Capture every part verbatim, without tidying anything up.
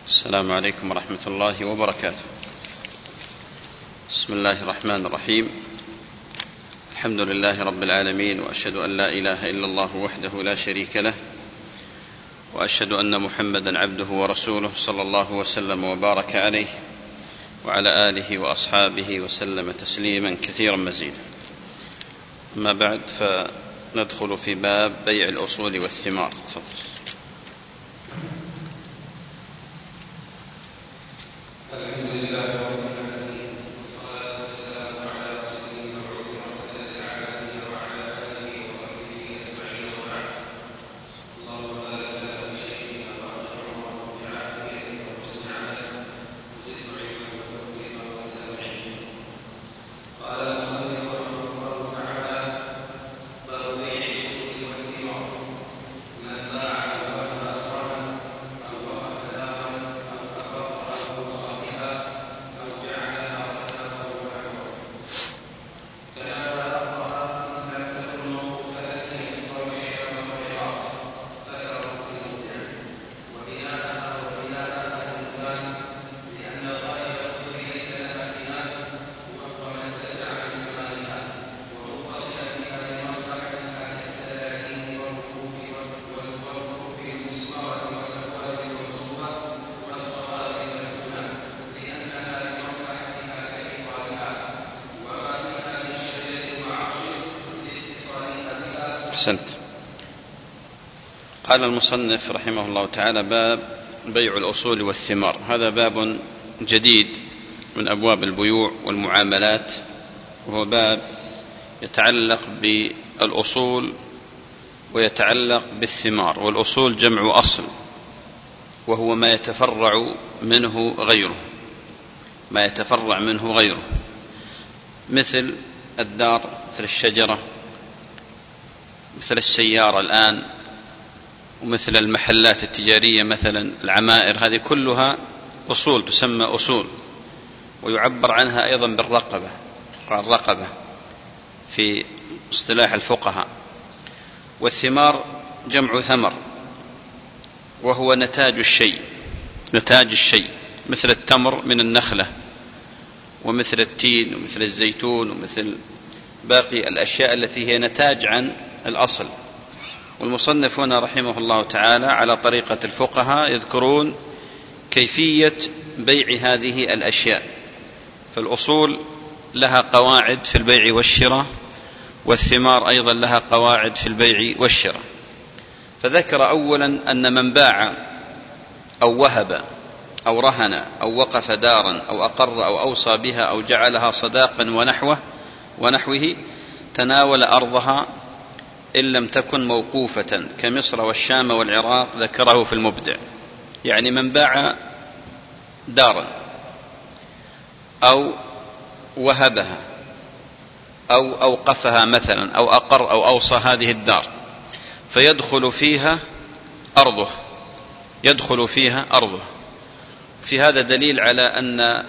السلام عليكم ورحمة الله وبركاته. بسم الله الرحمن الرحيم. الحمد لله رب العالمين، وأشهد أن لا إله إلا الله وحده لا شريك له، وأشهد أن محمدا عبده ورسوله صلى الله وسلم وبارك عليه وعلى آله وأصحابه وسلم تسليما كثيرا مزيدا. أما بعد، فندخل في باب بيع الأصول والثمار. تفضل. أحسنت. قال المصنف رحمه الله تعالى: باب بيع الأصول والثمار. هذا باب جديد من أبواب البيوع والمعاملات، وهو باب يتعلق بالأصول ويتعلق بالثمار. والأصول جمع أصل، وهو ما يتفرع منه غيره ما يتفرع منه غيره مثل الدار، مثل الشجرة، مثل السيارة الآن، ومثل المحلات التجارية، مثلا العمائر. هذه كلها أصول، تسمى أصول، ويعبر عنها أيضا بالرقبة، قال رقبة في اصطلاح الفقهاء. والثمار جمع ثمر، وهو نتاج الشيء نتاج الشيء مثل التمر من النخلة، ومثل التين، ومثل الزيتون، ومثل باقي الأشياء التي هي نتاج عن الأصل. والمصنف هنا رحمه الله تعالى على طريقة الفقهاء يذكرون كيفية بيع هذه الأشياء. فالأصول لها قواعد في البيع والشراء، والثمار أيضا لها قواعد في البيع والشراء. فذكر أولا أن من باع أو وهب أو رهن أو وقف دارا أو أقر أو أوصى بها أو جعلها صداقا ونحوه ونحوه تناول أرضها إن لم تكن موقوفة كمصر والشام والعراق، ذكره في المبدع. يعني من باع دارا أو وهبها أو أوقفها مثلا، أو أقر أو أوصى هذه الدار، فيدخل فيها أرضه يدخل فيها أرضه في هذا دليل على أن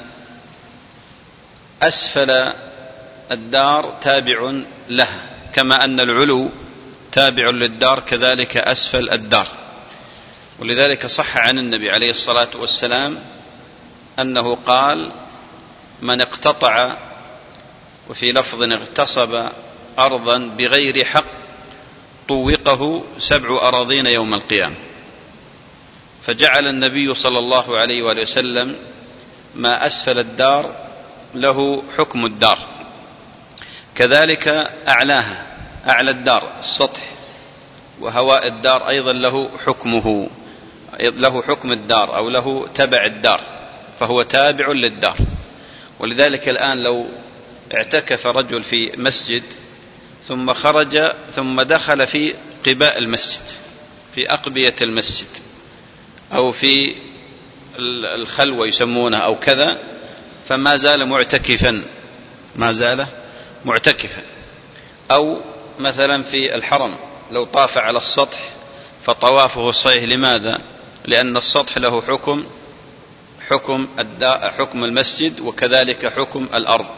أسفل الدار تابع لها، كما أن العلو تابع للدار، كذلك أسفل الدار. ولذلك صح عن النبي عليه الصلاة والسلام أنه قال: من اقتطع، وفي لفظ اغتصب، أرضا بغير حق طوقه سبع أراضين يوم القيامة. فجعل النبي صلى الله عليه وآله وسلم ما أسفل الدار له حكم الدار، كذلك أعلاها، أعلى الدار السطح، وهواء الدار أيضا له حكمه له حكم الدار، أو له تبع الدار، فهو تابع للدار. ولذلك الآن لو اعتكف رجل في مسجد ثم خرج ثم دخل في قباء المسجد، في أقبية المسجد، أو في الخلوة يسمونها أو كذا، فما زال معتكفا ما زال معتكفا. أو مثلا في الحرم لو طاف على السطح فطوافه صحيح. لماذا؟ لأن السطح له حكم حكم حكم المسجد، وكذلك حكم الأرض.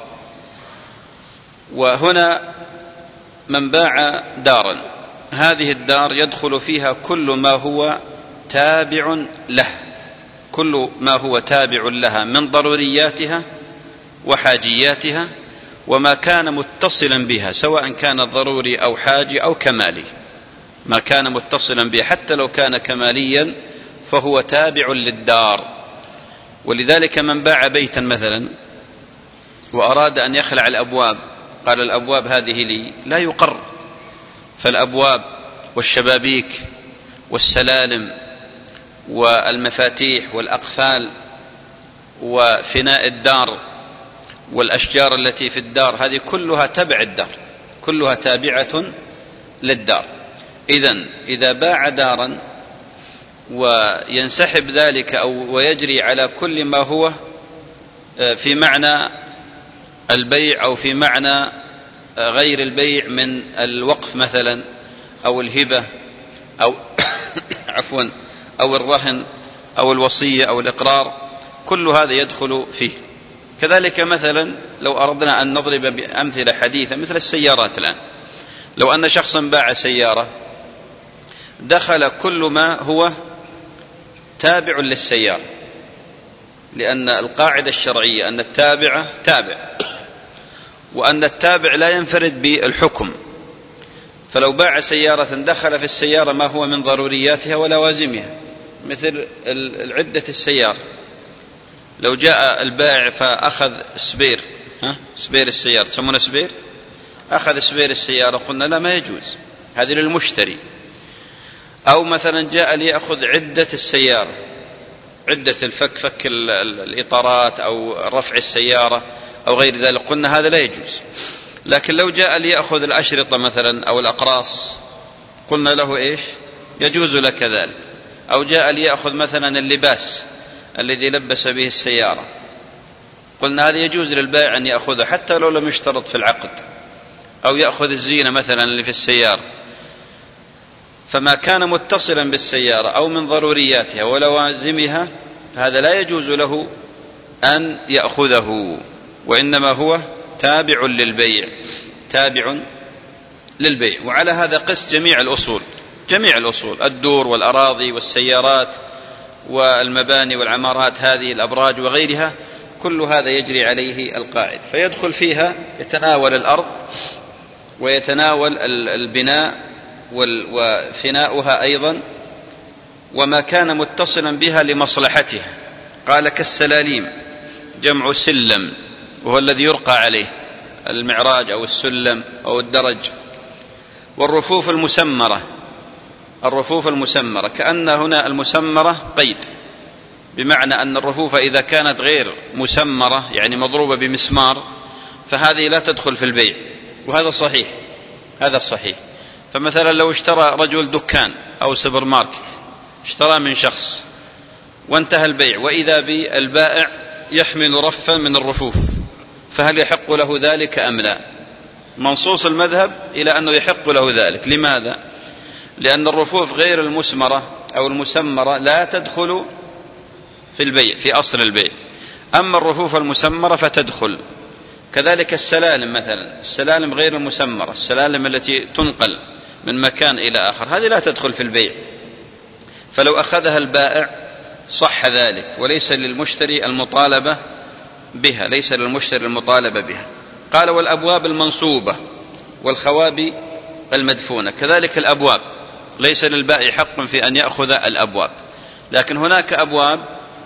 وهنا من باع دارا، هذه الدار يدخل فيها كل ما هو تابع له كل ما هو تابع لها من ضرورياتها وحاجياتها، وما كان متصلا بها سواء كان ضروري أو حاجي أو كمالي، ما كان متصلا بها حتى لو كان كماليا فهو تابع للدار. ولذلك من باع بيتا مثلا وأراد أن يخلع الأبواب، قال الأبواب هذه لي، لا يقر، فالأبواب والشبابيك والسلالم والمفاتيح والأقفال وفناء الدار والأشجار التي في الدار هذه كلها تبع الدار، كلها تابعة للدار. إذن إذا باع دارا وينسحب ذلك أو ويجري على كل ما هو في معنى البيع أو في معنى غير البيع من الوقف مثلا أو الهبة أو عفوا أو الرهن أو الوصية أو الإقرار، كل هذا يدخل فيه. كذلك مثلا لو أردنا أن نضرب بأمثلة حديثة مثل السيارات الآن، لو أن شخصا باع سيارة دخل كل ما هو تابع للسيارة، لأن القاعدة الشرعية أن التابع تابع، وأن التابع لا ينفرد بالحكم. فلو باع سيارة دخل في السيارة ما هو من ضرورياتها ولوازمها، مثل عدة السيارة، لو جاء البائع فأخذ سبير، ها سبير السيارة تسمونه سبير، أخذ سبير السيارة قلنا لا، ما يجوز، هذه للمشتري. أو مثلا جاء ليأخذ عدة السيارة، عدة الفك، فك الإطارات أو رفع السيارة أو غير ذلك، قلنا هذا لا يجوز. لكن لو جاء ليأخذ الأشرطة مثلا أو الأقراص قلنا له إيش؟ يجوز لك ذلك. أو جاء ليأخذ مثلا اللباس الذي لبس به السيارة، قلنا هذا يجوز للبائع أن يأخذه حتى لو لم يشترط في العقد. أو يأخذ الزينة مثلا اللي في السيارة. فما كان متصلا بالسيارة أو من ضرورياتها ولوازمها هذا لا يجوز له أن يأخذه، وإنما هو تابع للبيع، تابع للبيع. وعلى هذا قس جميع الأصول، جميع الأصول، الدور والأراضي والسيارات والمباني والعمارات، هذه الأبراج وغيرها، كل هذا يجري عليه القاعد، فيدخل فيها يتناول الأرض ويتناول البناء وفناؤها أيضا، وما كان متصلا بها لمصلحتها. قال كالسلاليم، جمع سلم، وهو الذي يرقى عليه، المعراج أو السلم أو الدرج. والرفوف المسمرة، الرفوف المسمرة كأن هنا المسمرة قيد، بمعنى أن الرفوف إذا كانت غير مسمرة يعني مضروبة بمسمار فهذه لا تدخل في البيع، وهذا صحيح، هذا صحيح. فمثلا لو اشترى رجل دكان أو سوبر ماركت، اشترى من شخص وانتهى البيع، وإذا بالبائع يحمل رفا من الرفوف، فهل يحق له ذلك أم لا؟ منصوص المذهب إلى أنه يحق له ذلك. لماذا؟ لأن الرفوف غير المسمرة أو المسمرة لا تدخل في البيع في أصل البيع، أما الرفوف المسمرة فتدخل. كذلك السلالم مثلا، السلالم غير المسمرة، السلالم التي تنقل من مكان إلى آخر، هذه لا تدخل في البيع، فلو أخذها البائع صح ذلك، وليس للمشتري المطالبة بها، ليس للمشتري المطالبة بها. قال والأبواب المنصوبة والخوابي المدفونة، كذلك الأبواب ليس للبائع حق في أن يأخذ الأبواب، لكن هناك أبواب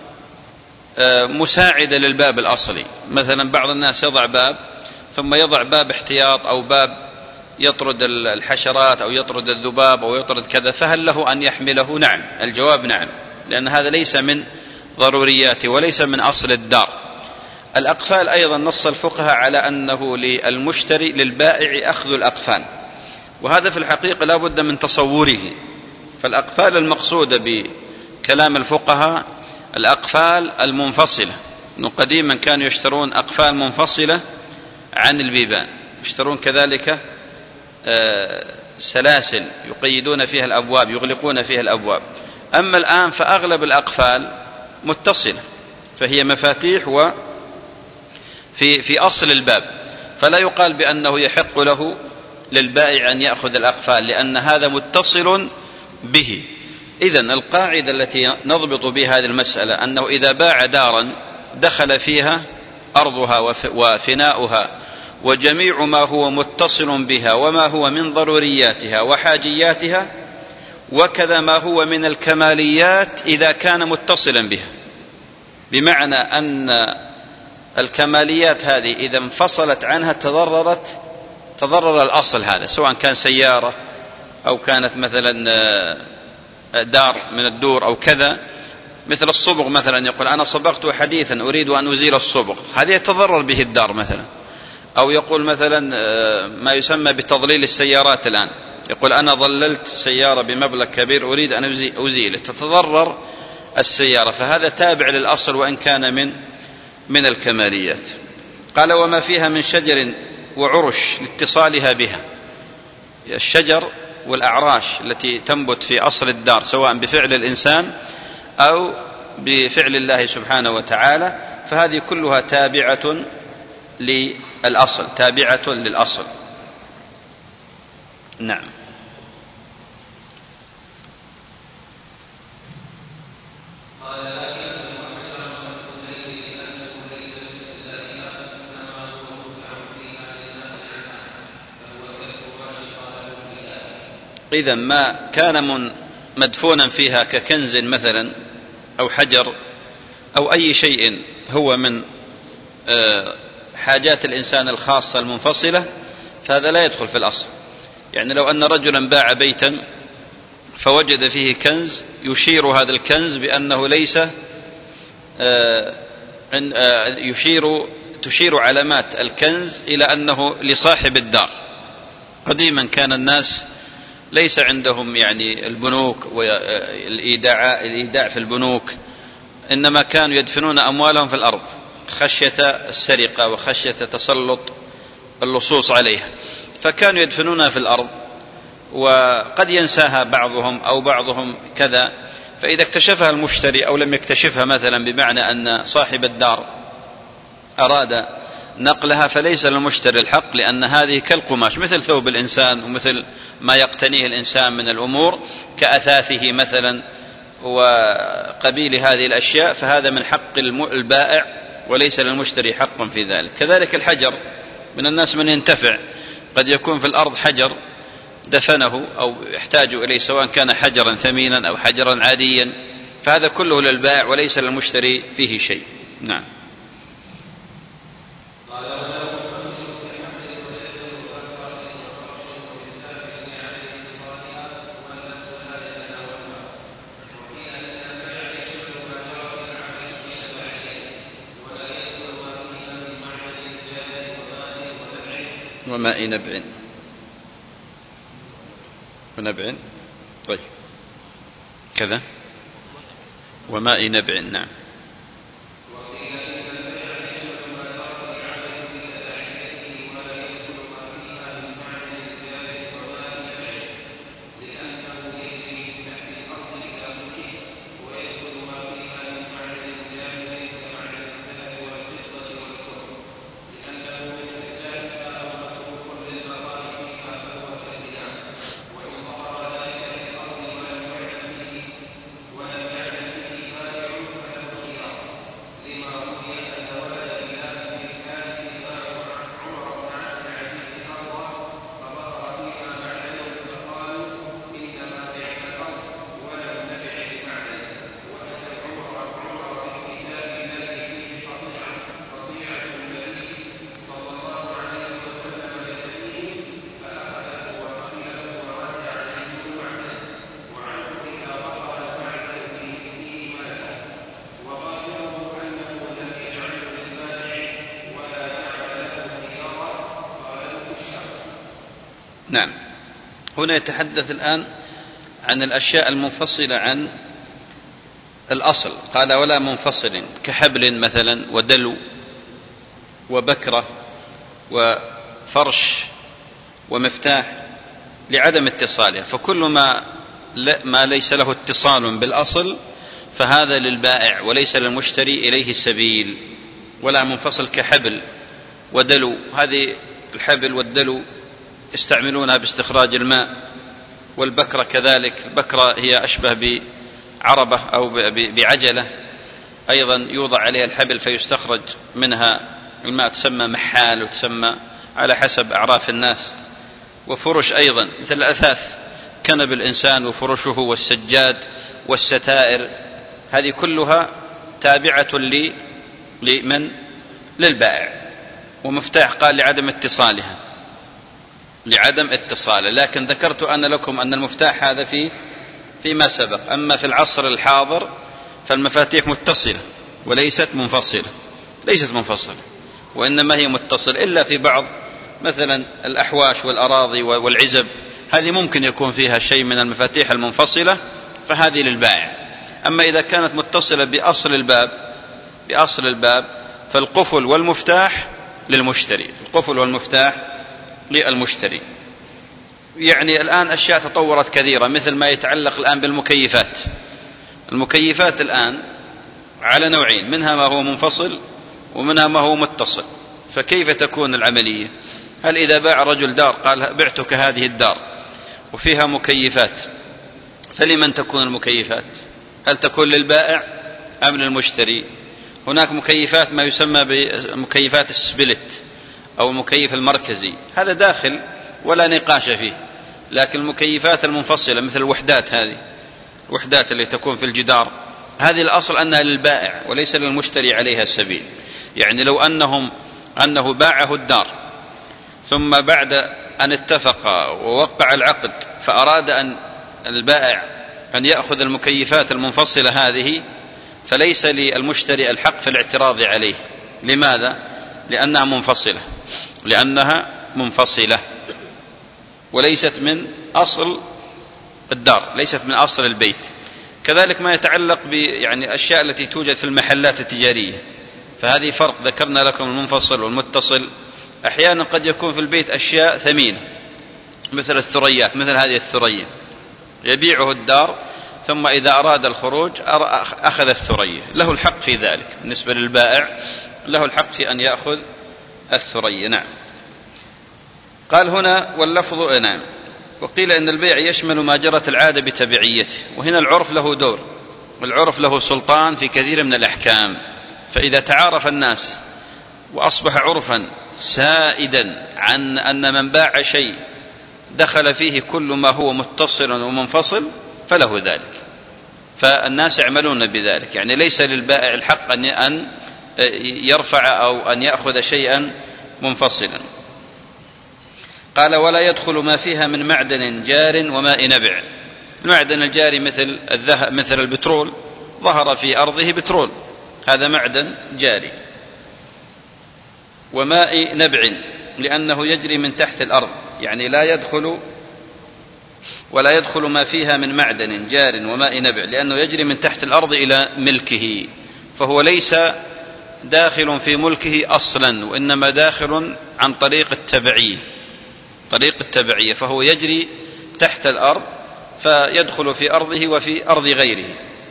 مساعدة للباب الأصلي. مثلا بعض الناس يضع باب ثم يضع باب احتياط أو باب يطرد الحشرات أو يطرد الذباب أو يطرد كذا، فهل له أن يحمله؟ نعم، الجواب نعم، لأن هذا ليس من ضرورياته وليس من أصل الدار. الأقفال أيضا نص الفقهاء على أنه للمشتري للبائع أخذ الأقفال، وهذا في الحقيقة لا بد من تصوره. فالأقفال المقصودة بكلام الفقهاء الأقفال المنفصلة، إنه قديما كانوا يشترون أقفال منفصلة عن البيبان، يشترون كذلك سلاسل يقيدون فيها الأبواب، يغلقون فيها الأبواب. أما الآن فأغلب الأقفال متصلة، فهي مفاتيح وفي في أصل الباب، فلا يقال بأنه يحق له للبائع أن يأخذ الأقفال، لأن هذا متصل به. إذن القاعدة التي نضبط بها هذه المسألة أنه إذا باع دارا دخل فيها أرضها وفناؤها وجميع ما هو متصل بها وما هو من ضرورياتها وحاجياتها، وكذا ما هو من الكماليات إذا كان متصلا بها، بمعنى أن الكماليات هذه إذا انفصلت عنها تضررت تضرر الأصل هذا، سواء كان سيارة أو كانت مثلا دار من الدور أو كذا، مثل الصبغ مثلا، يقول أنا صبغت حديثا أريد أن أزيل الصبغ، هذه يتضرر به الدار مثلا. أو يقول مثلا ما يسمى بتضليل السيارات الآن، يقول أنا ضللت السيارة بمبلغ كبير أريد أن أزيله، تتضرر السيارة، فهذا تابع للأصل وإن كان من من الكماليات. قال وما فيها من شجر وعرش لاتصالها بها، الشجر والأعراش التي تنبت في أصل الدار سواء بفعل الإنسان أو بفعل الله سبحانه وتعالى، فهذه كلها تابعة للأصل تابعة للأصل. نعم. إذا ما كان مدفونا فيها ككنز مثلا أو حجر أو أي شيء هو من حاجات الإنسان الخاصة المنفصلة، فهذا لا يدخل في الأصل. يعني لو أن رجلا باع بيتا فوجد فيه كنز يشير هذا الكنز بأنه ليس يشير تشير علامات الكنز إلى أنه لصاحب الدار. قديما كان الناس ليس عندهم يعني البنوك والإيداع الإيداع في البنوك، إنما كانوا يدفنون أموالهم في الأرض خشية السرقة وخشية تسلط اللصوص عليها، فكانوا يدفنونها في الأرض، وقد ينساها بعضهم أو بعضهم كذا، فإذا اكتشفها المشتري أو لم يكتشفها مثلا، بمعنى أن صاحب الدار أراد نقلها، فليس للمشتري الحق، لأن هذه كالقماش مثل ثوب الإنسان ومثل ما يقتنيه الإنسان من الأمور كأثاثه مثلا وقبيل هذه الأشياء، فهذا من حق البائع وليس للمشتري حق في ذلك. كذلك الحجر، من الناس من ينتفع، قد يكون في الأرض حجر دفنه أو يحتاج إليه، سواء كان حجرا ثمينا أو حجرا عاديا، فهذا كله للبائع وليس للمشتري فيه شيء. نعم. وماء نبع ونبع طيب كذا وماء نبع. نعم. نعم. هنا يتحدث الآن عن الأشياء المنفصلة عن الأصل. قال ولا منفصل كحبل مثلا ودلو وبكرة وفرش ومفتاح لعدم اتصالها، فكل ما ما ليس له اتصال بالأصل فهذا للبائع وليس للمشتري إليه سبيل. ولا منفصل كحبل ودلو، هذه الحبل والدلو يستعملونها باستخراج الماء والبكرة كذلك. البكرة هي أشبه بعربة أو بعجلة، أيضا يوضع عليها الحبل فيستخرج منها الماء، تسمى محال وتسمى على حسب أعراف الناس. وفرش أيضا مثل الأثاث، كنب الإنسان وفرشه والسجاد والستائر، هذه كلها تابعة لمن للبائع. ومفتاح قال لعدم اتصالها، لعدم اتصاله، لكن ذكرت أنا لكم أن المفتاح هذا في فيما سبق. أما في العصر الحاضر فالمفاتيح متصلة وليست منفصلة، ليست منفصلة وإنما هي متصلة، إلا في بعض مثلا الأحواش والأراضي والعزب، هذه ممكن يكون فيها شيء من المفاتيح المنفصلة، فهذه للبائع. أما إذا كانت متصلة بأصل الباب بأصل الباب فالقفل والمفتاح للمشتري، القفل والمفتاح للمشتري. يعني الآن أشياء تطورت كثيرة، مثل ما يتعلق الآن بالمكيفات. المكيفات الآن على نوعين، منها ما هو منفصل ومنها ما هو متصل. فكيف تكون العملية؟ هل إذا باع رجل دار قال بعتك هذه الدار وفيها مكيفات، فلمن تكون المكيفات؟ هل تكون للبائع أم للمشتري؟ هناك مكيفات ما يسمى بمكيفات السبلت أو المكيف المركزي، هذا داخل ولا نقاش فيه. لكن المكيفات المنفصلة مثل الوحدات، هذه الوحدات اللي تكون في الجدار، هذه الأصل أنها للبائع وليس للمشتري عليها السبيل. يعني لو أنهم أنه باعه الدار ثم بعد أن اتفق ووقع العقد فأراد أن البائع أن يأخذ المكيفات المنفصلة هذه، فليس للمشتري الحق في الاعتراض عليه. لماذا؟ لأنها منفصلة لأنها منفصلة وليست من أصل الدار، ليست من أصل البيت. كذلك ما يتعلق يعني أشياء التي توجد في المحلات التجارية، فهذه فرق، ذكرنا لكم المنفصل والمتصل. أحيانا قد يكون في البيت أشياء ثمينة مثل الثريات، مثل هذه الثريا يبيعه الدار ثم إذا أراد الخروج أخذ الثريا، له الحق في ذلك. بالنسبة للبائع له الحق في أن يأخذ الثريا. نعم. قال هنا واللفظ نعم. وقيل إن البيع يشمل ما جرت العادة بتبعيته، وهنا العرف له دور، والعرف له سلطان في كثير من الأحكام. فإذا تعارف الناس وأصبح عرفا سائدا عن أن من باع شيء دخل فيه كل ما هو متصل ومنفصل فله ذلك، فالناس يعملون بذلك. يعني ليس للبائع الحق أن يرفع أو أن يأخذ شيئا منفصلا. قال ولا يدخل ما فيها من معدن جار وماء نبع. المعدن الجاري مثل الذهب، مثل البترول، ظهر في أرضه بترول، هذا معدن جاري. وماء نبع لأنه يجري من تحت الأرض، يعني لا يدخل ولا يدخل ما فيها من معدن جار وماء نبع لأنه يجري من تحت الأرض إلى ملكه، فهو ليس داخل في ملكه أصلا، وإنما داخل عن طريق التبعية، طريق التبعية، فهو يجري تحت الأرض فيدخل في أرضه وفي أرض غيره.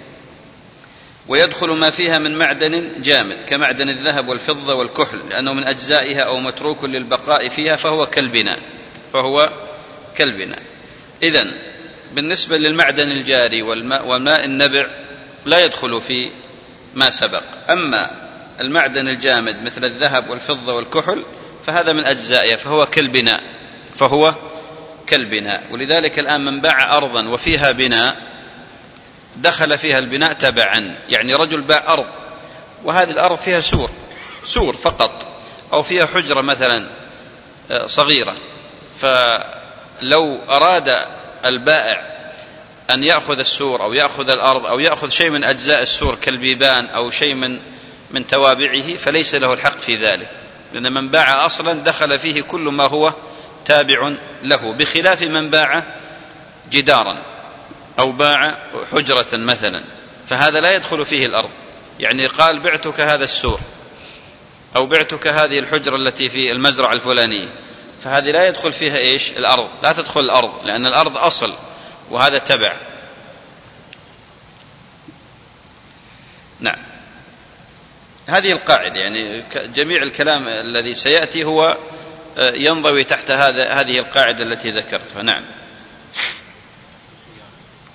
ويدخل ما فيها من معدن جامد كمعدن الذهب والفضة والكحل لأنه من أجزائها أو متروك للبقاء فيها فهو كالبناء فهو كالبناء. إذن بالنسبة للمعدن الجاري والماء وماء النبع لا يدخل في ما سبق. أما المعدن الجامد مثل الذهب والفضة والكحل فهذا من أجزائها فهو كالبناء فهو كالبناء. ولذلك الآن من باع أرضا وفيها بناء دخل فيها البناء تبعا، يعني رجل باع أرض وهذه الأرض فيها سور سور فقط أو فيها حجرة مثلا صغيرة، فلو أراد البائع أن يأخذ السور أو يأخذ الأرض أو يأخذ شيء من أجزاء السور كالبيبان أو شيء من من توابعه فليس له الحق في ذلك، لأن من باع أصلا دخل فيه كل ما هو تابع له، بخلاف من باع جدارا أو باع حجرة مثلا فهذا لا يدخل فيه الأرض. يعني قال بعتك هذا السور أو بعتك هذه الحجرة التي في المزرعة الفلانية، فهذه لا يدخل فيها إيش؟ الأرض، لا تدخل الأرض لأن الأرض أصل وهذا تبع. نعم. هذه القاعدة، يعني جميع الكلام الذي سيأتي هو ينضوي تحت هذا هذه القاعدة التي ذكرتها. نعم.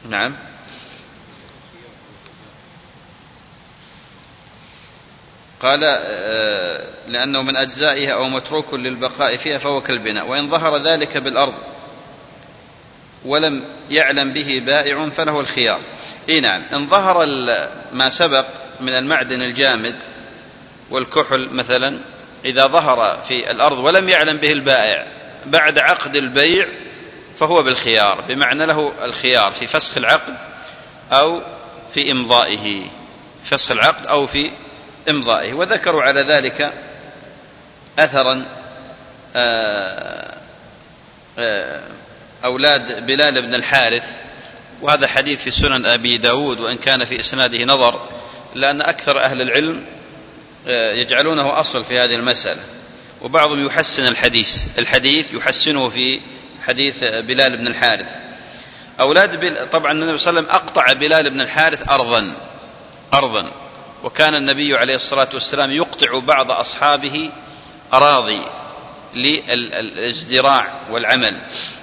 نعم. قال لأنه من أجزائها أو متروك للبقاء فيها فهو كالبناء، وإن ظهر ذلك بالأرض ولم يعلم به بائع فله الخيار. إيه نعم، إن ظهر ما سبق من المعدن الجامد والكحل مثلا، إذا ظهر في الأرض ولم يعلم به البائع بعد عقد البيع فهو بالخيار، بمعنى له الخيار في فسخ العقد أو في إمضائه، فسخ العقد أو في إمضائه. وذكروا على ذلك أثرا أولاد بلال بن الحارث، وهذا حديث في سنن أبي داود، وإن كان في إسناده نظر، لأن أكثر أهل العلم يجعلونه أصل في هذه المسألة، وبعضهم يحسن الحديث الحديث يحسنه في حديث بلال بن الحارث. أولاد بلال، طبعا النبي صلى الله عليه وسلم أقطع بلال بن الحارث أرضا أرضا وكان النبي عليه الصلاة والسلام يقطع بعض أصحابه أراضي للازدراع والعمل،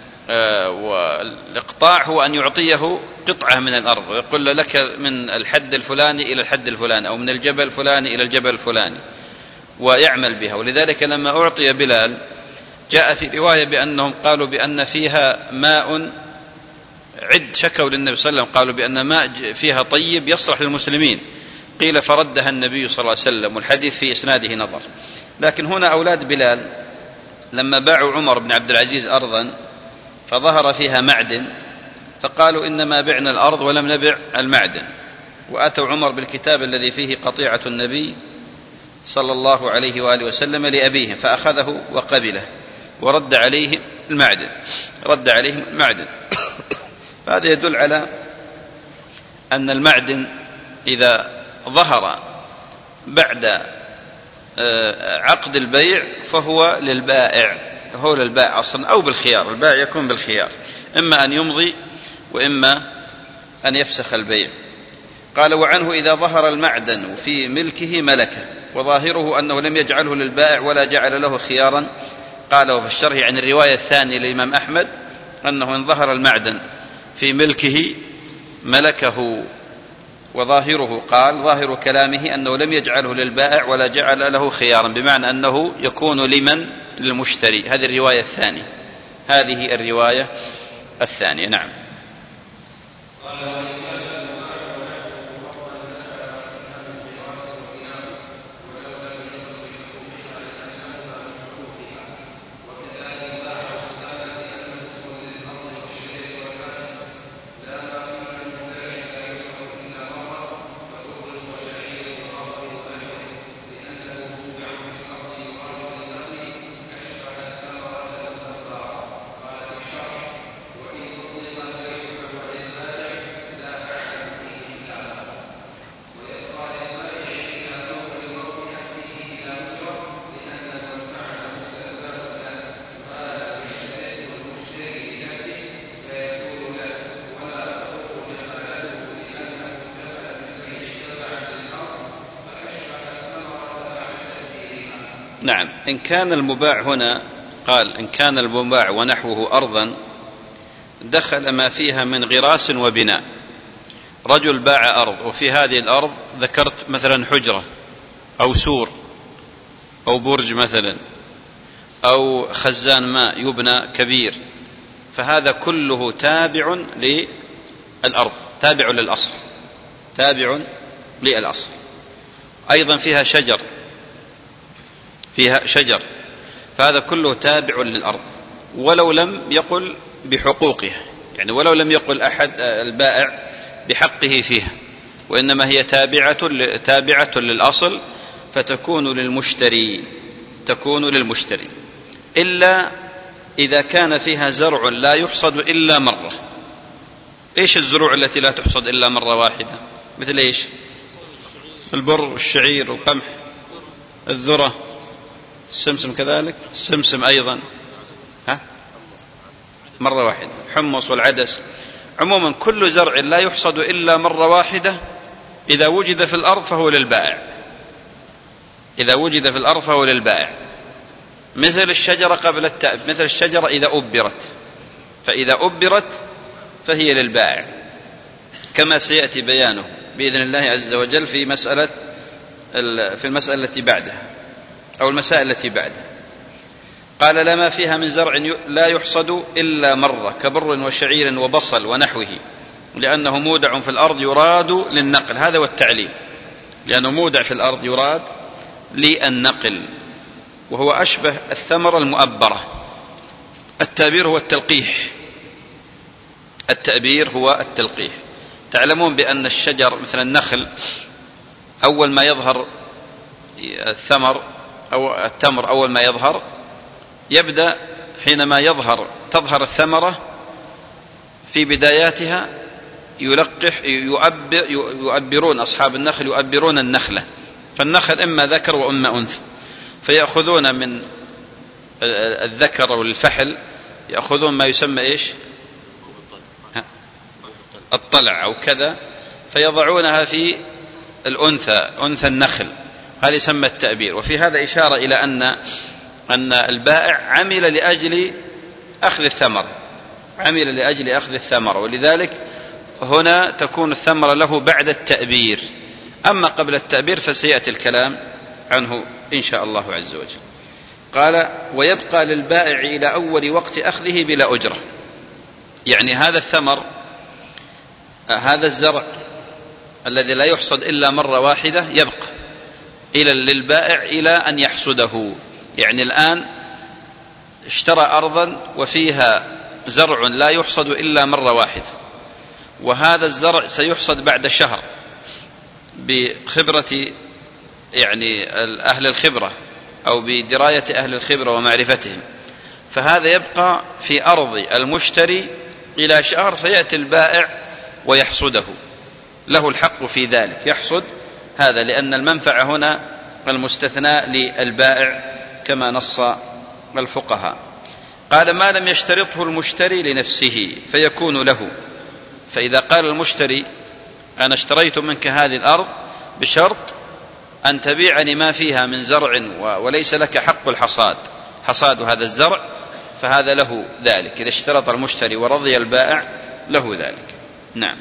والإقطاع هو أن يعطيه قطعة من الأرض ويقول لك من الحد الفلاني إلى الحد الفلاني، أو من الجبل الفلاني إلى الجبل الفلاني، ويعمل بها. ولذلك لما أعطي بلال جاء في رواية بأنهم قالوا بأن فيها ماء عد، شكوا للنبي صلى الله عليه وسلم قالوا بأن ماء فيها طيب يصلح للمسلمين، قيل فردها النبي صلى الله عليه وسلم، والحديث في إسناده نظر. لكن هنا أولاد بلال لما باعوا عمر بن عبد العزيز أرضا فظهر فيها معدن، فقالوا إنما بعنا الأرض ولم نبع المعدن، وأتوا عمر بالكتاب الذي فيه قطيعة النبي صلى الله عليه وآله وسلم لأبيهم، فأخذه وقبله ورد عليهم المعدن رد عليهم المعدن هذا يدل على أن المعدن إذا ظهر بعد عقد البيع فهو للبائع، هو للبائع أصلا، أو بالخيار، البائع يكون بالخيار، إما أن يمضي وإما أن يفسخ البيع. قال وعنه إذا ظهر المعدن في ملكه ملكه، وظاهره أنه لم يجعله للبائع ولا جعل له خيارا. قال وفي الشرح عن الرواية الثانية للإمام أحمد أنه إن ظهر المعدن في ملكه ملكه، وظاهره قال ظاهر كلامه أنه لم يجعله للبائع ولا جعل له خيارا، بمعنى أنه يكون لمن؟ للمشتري. هذه الرواية الثانية هذه الرواية الثانية نعم. نعم. إن كان المباع هنا، قال إن كان المباع ونحوه أرضا دخل ما فيها من غراس وبناء. رجل باع أرض، وفي هذه الأرض ذكرت مثلا حجرة أو سور أو برج مثلا أو خزان ماء يبنى كبير، فهذا كله تابع للأرض، تابع للأصل تابع للأصل. أيضا فيها شجر فيها شجر فهذا كله تابع للأرض، ولو لم يقل بحقوقها، يعني ولو لم يقل أحد البائع بحقه فيها، وإنما هي تابعة تابعة للأصل، فتكون للمشتري تكون للمشتري إلا إذا كان فيها زرع لا يحصد إلا مرة. إيش الزروع التي لا تحصد إلا مرة واحدة؟ مثل إيش؟ البر والشعير والقمح، الذرة، السمسم كذلك، السمسم أيضا ها مرة واحدة، حمص والعدس. عموما كل زرع لا يحصد إلا مرة واحدة إذا وجد في الأرض فهو للبائع إذا وجد في الأرض فهو للبائع مثل الشجرة قبل التأب، مثل الشجرة إذا أبرت، فإذا أبرت فهي للبائع، كما سيأتي بيانه بإذن الله عز وجل في مسألة في المسألة التي بعدها أو المسائل التي بعدها. قال لما فيها من زرع لا يحصد إلا مرة كبر وشعير وبصل ونحوه لأنه مودع في الأرض يراد للنقل. هذا هو التعليل، لأنه مودع في الأرض يراد للنقل، وهو أشبه الثمرة المؤبرة. التأبير هو التلقيح، التأبير هو التلقيح. تعلمون بأن الشجر مثل النخل أول ما يظهر الثمر أو التمر أول ما يظهر يبدأ حينما يظهر تظهر الثمرة في بداياتها يلقح يؤبر يؤبرون أصحاب النخل يؤبرون النخلة، فالنخل إما ذكر وإما أنثى، فيأخذون من الذكر والفحل يأخذون ما يسمى إيش الطلع أو كذا، فيضعونها في الأنثى أنثى النخل، هذا يسمى التأبير. وفي هذا إشارة إلى أن أن البائع عمل لأجل أخذ الثمر، عمل لأجل أخذ الثمر، ولذلك هنا تكون الثمرة له بعد التأبير. أما قبل التأبير فسيأتي الكلام عنه إن شاء الله عز وجل. قال ويبقى للبائع إلى أول وقت أخذه بلا أجرة، يعني هذا الثمر هذا الزرع الذي لا يحصد إلا مرة واحدة يبقى إلى للبائع إلى أن يحصده. يعني الآن اشترى أرضا وفيها زرع لا يحصد إلا مرة واحدة، وهذا الزرع سيحصد بعد شهر بخبرة يعني أهل الخبرة أو بدراية أهل الخبرة ومعرفتهم، فهذا يبقى في أرض المشتري إلى شهر، فيأتي البائع ويحصده، له الحق في ذلك، يحصد هذا، لأن المنفعة هنا المستثنى للبائع كما نص الفقهاء. قال ما لم يشترطه المشتري لنفسه فيكون له. فإذا قال المشتري أنا اشتريت منك هذه الأرض بشرط أن تبيعني ما فيها من زرع وليس لك حق الحصاد، حصاد هذا الزرع، فهذا له ذلك. إذا اشترط المشتري ورضي البائع له ذلك. نعم.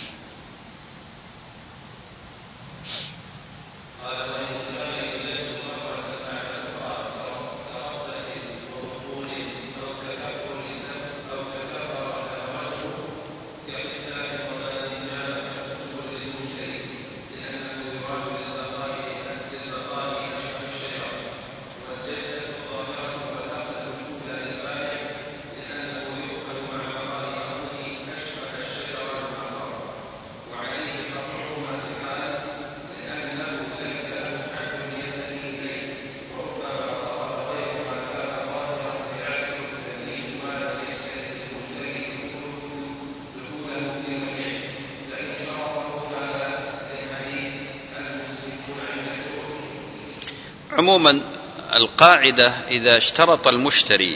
عموما القاعدة إذا اشترط المشتري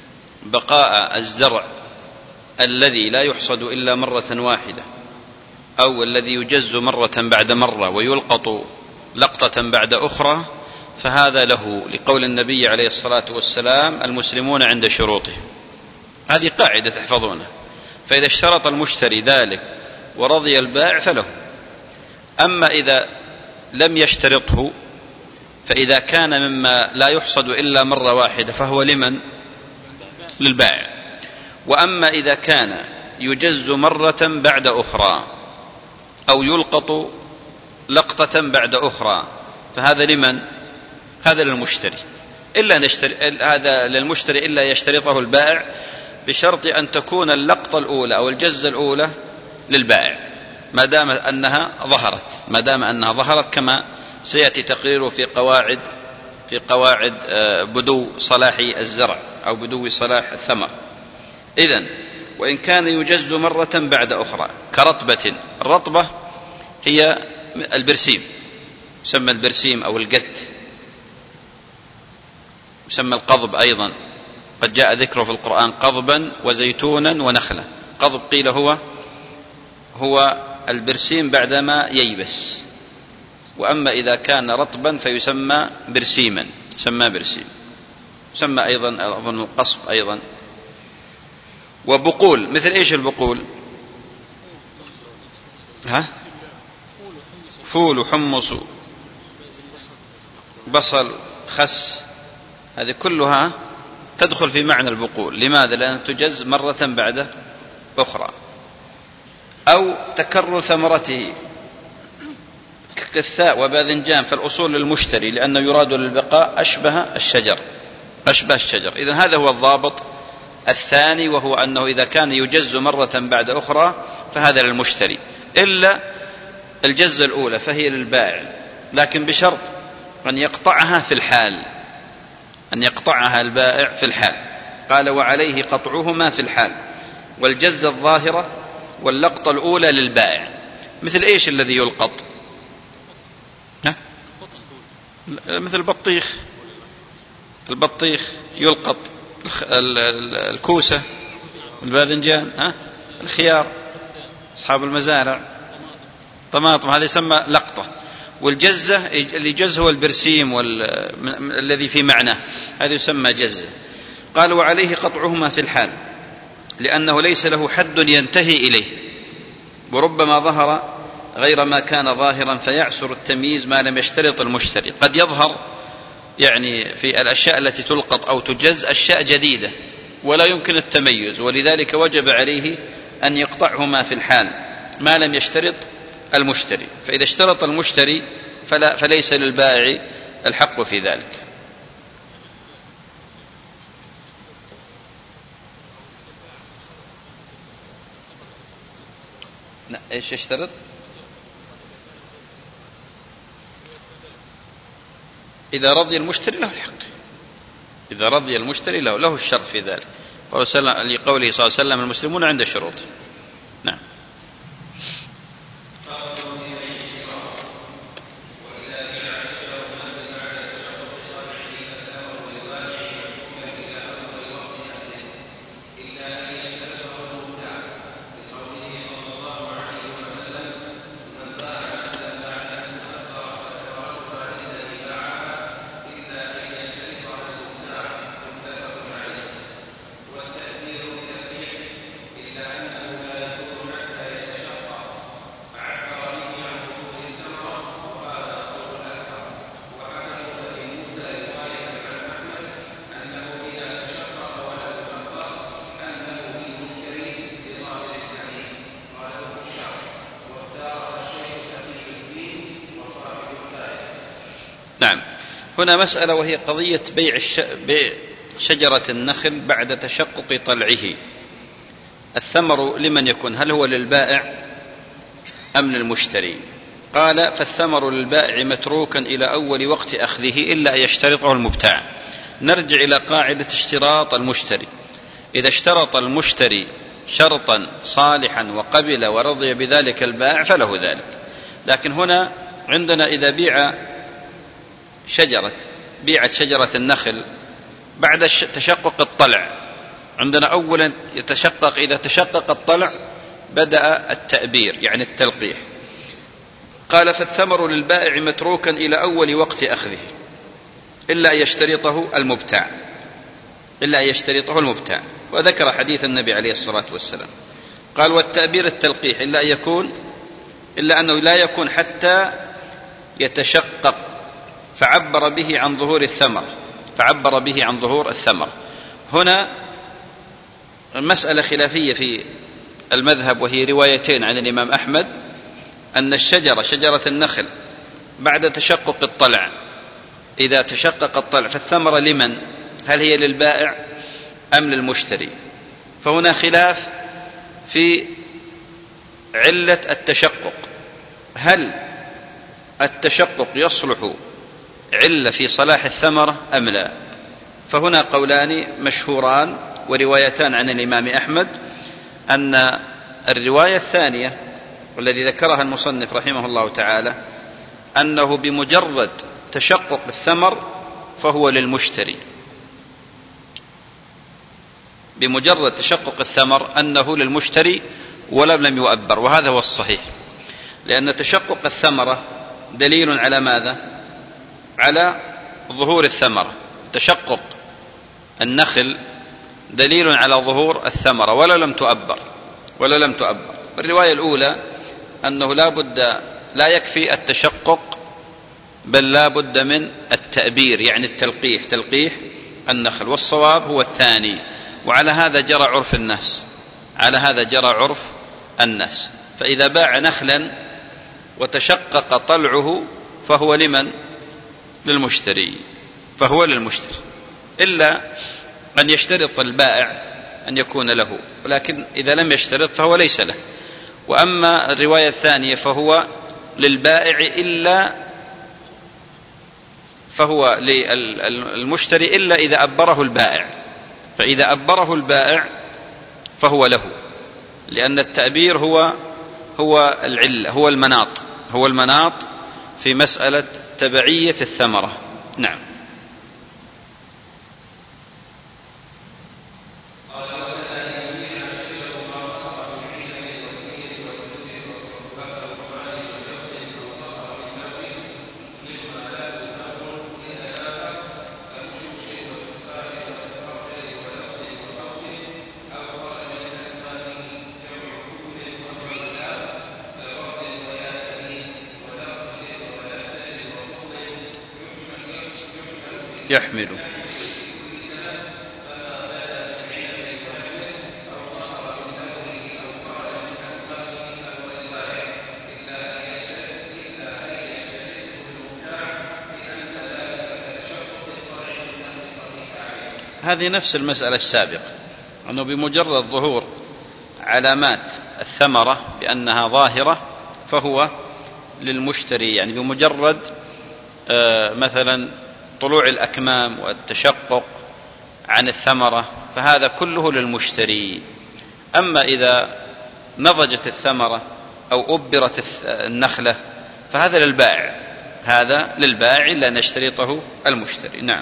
بقاء الزرع الذي لا يحصد إلا مرة واحدة أو الذي يجز مرة بعد مرة ويلقط لقطة بعد أخرى فهذا له، لقول النبي عليه الصلاة والسلام المسلمون عند شروطهم. هذه قاعدة تحفظونها. فإذا اشترط المشتري ذلك ورضي البائع فله. أما إذا لم يشترطه فإذا كان مما لا يحصد إلا مرة واحدة فهو لمن؟ للبائع. وأما إذا كان يجز مرة بعد أخرى أو يلقط لقطة بعد أخرى فهذا لمن؟ هذا للمشتري، إلا نشتري هذا للمشتري إلا يشترطه البائع بشرط أن تكون اللقطة الأولى أو الجزة الأولى للبائع ما دام أنها ظهرت ما دام أنها ظهرت كما سيأتي تقريره في قواعد في قواعد بدو صلاح الزرع أو بدو صلاح الثمر. إذن وإن كان يجز مرة بعد أخرى كرطبة، الرطبة هي البرسيم، يسمى البرسيم أو القت، يسمى القضب أيضا، قد جاء ذكره في القرآن قضبا وزيتونا ونخلا. قضب قيل هو هو البرسيم بعدما ييبس، وأما إذا كان رطبا فيسمى برسيما، يسمى برسيم، يسمى أيضا أظن قصب أيضا. وبقول مثل إيش البقول؟ ها فول وحمص بصل خس، هذه كلها تدخل في معنى البقول. لماذا؟ لأن تجز مرة بعد أخرى. أو تكرر ثمرته كالثاء وباذنجان فالأصول للمشتري لأنه يراد للبقاء أشبه الشجر أشبه الشجر. إذن هذا هو الضابط الثاني، وهو أنه إذا كان يجز مرة بعد أخرى فهذا للمشتري، إلا الجزة الأولى فهي للبائع، لكن بشرط أن يقطعها في الحال، أن يقطعها البائع في الحال. قال وعليه قطعهما في الحال، والجزة الظاهرة واللقطة الأولى للبائع. مثل إيش الذي يلقط؟ ها؟ مثل البطيخ، البطيخ يلقط، الكوسة، الباذنجان، ها؟ الخيار، أصحاب المزارع، طماطم، هذا يسمى لقطة. والجزة اللي جز هو البرسيم والذي في معناه، هذا يسمى جزة. قال وعليه قطعهما في الحال لأنه ليس له حد ينتهي إليه، وربما ظهر غير ما كان ظاهرا فيعسر التمييز ما لم يشترط المشتري. قد يظهر يعني في الأشياء التي تلقط أو تجز أشياء جديدة ولا يمكن التميز، ولذلك وجب عليه أن يقطعهما في الحال ما لم يشترط المشتري. فإذا اشترط المشتري فلا فليس للبائع الحق في ذلك. ايش يشترط؟ إذا رضي المشتري له الحق، إذا رضي المشتري له له الشرط في ذلك، لقوله صلى الله عليه وسلم المسلمون عند شروط. نعم. نعم. هنا مسألة وهي قضية بيع, الش... بيع شجرة النخل بعد تشقق طلعه. الثمر لمن يكون؟ هل هو للبائع أم للمشتري؟ قال فالثمر للبائع متروكا إلى أول وقت أخذه إلا أن يشترطه المبتاع. نرجع إلى قاعدة اشتراط المشتري. إذا اشترط المشتري شرطا صالحا وقبل ورضي بذلك البائع فله ذلك. لكن هنا عندنا إذا بيع شجرة بيعت شجرة النخل بعد تشقق الطلع، عندنا أولا يتشقق، إذا تشقق الطلع بدأ التأبير يعني التلقيح. قال فالثمر للبائع متروكا إلى أول وقت أخذه إلا أن يشترطه المبتاع إلا أن يشترطه المبتاع وذكر حديث النبي عليه الصلاة والسلام. قال والتأبير التلقيح إلا أن يكون إلا أنه لا يكون حتى يتشقق، فعبر به عن ظهور الثمر فعبر به عن ظهور الثمر. هنا مسألة خلافية في المذهب، وهي روايتين عن الإمام أحمد أن الشجرة شجرة النخل بعد تشقق الطلع، إذا تشقق الطلع فالثمرة لمن؟ هل هي للبائع أم للمشتري؟ فهنا خلاف في علة التشقق، هل التشقق يصلح علة في صلاح الثمرة أم لا؟ فهنا قولان مشهوران وروايتان عن الإمام أحمد، أن الرواية الثانية والذي ذكرها المصنف رحمه الله تعالى أنه بمجرد تشقق الثمر فهو للمشتري، بمجرد تشقق الثمر أنه للمشتري ولم لم يؤبر، وهذا هو الصحيح، لأن تشقق الثمرة دليل على ماذا؟ على ظهور الثمرة. تشقق النخل دليل على ظهور الثمرة ولا لم تؤبر ولا لم تؤبر. الرواية الأولى أنه لا بد لا يكفي التشقق، بل لا بد من التأبير، يعني التلقيح، تلقيح النخل، والصواب هو الثاني. وعلى هذا جرى عرف الناس، على هذا جرى عرف الناس. فإذا باع نخلا وتشقق طلعه فهو لمن؟ للمشتري، فهو للمشتري، إلا أن يشترط البائع أن يكون له، ولكن إذا لم يشترط فهو ليس له. وأما الرواية الثانية فهو للبائع إلا فهو للمشتري إلا إذا أبره البائع، فإذا أبره البائع فهو له، لأن التأبير هو هو العلة، هو المناط، هو المناط في مسألة تبعية الثمرة. نعم. يحمل. هذه نفس المسألة السابقة، أنه بمجرد ظهور علامات الثمرة بأنها ظاهرة فهو للمشتري، يعني بمجرد آه مثلا طلوع الأكمام والتشقق عن الثمرة فهذا كله للمشتري. أما إذا نضجت الثمرة أو أبرت النخلة فهذا للبائع، هذا للبائع إلا أن يشترطه المشتري. نعم.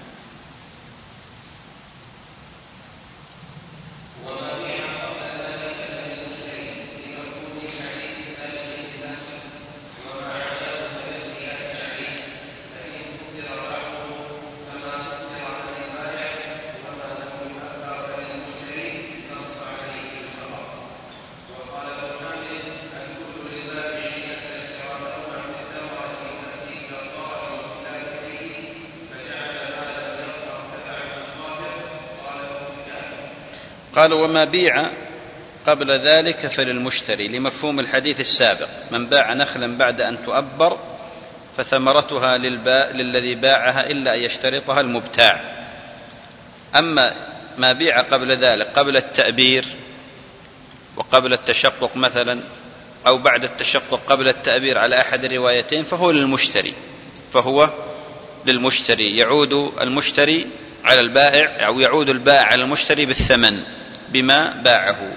قال وما بيع قبل ذلك فللمشتري، لمفهوم الحديث السابق: من باع نخلا بعد أن تؤبر فثمرتها للباء للذي باعها إلا أن يشترطها المبتاع. أما ما بيع قبل ذلك، قبل التأبير وقبل التشقق مثلا، أو بعد التشقق قبل التأبير على أحد الروايتين، فهو للمشتري، فهو للمشتري، يعود المشتري على البائع أو يعود البائع على المشتري بالثمن بما باعه.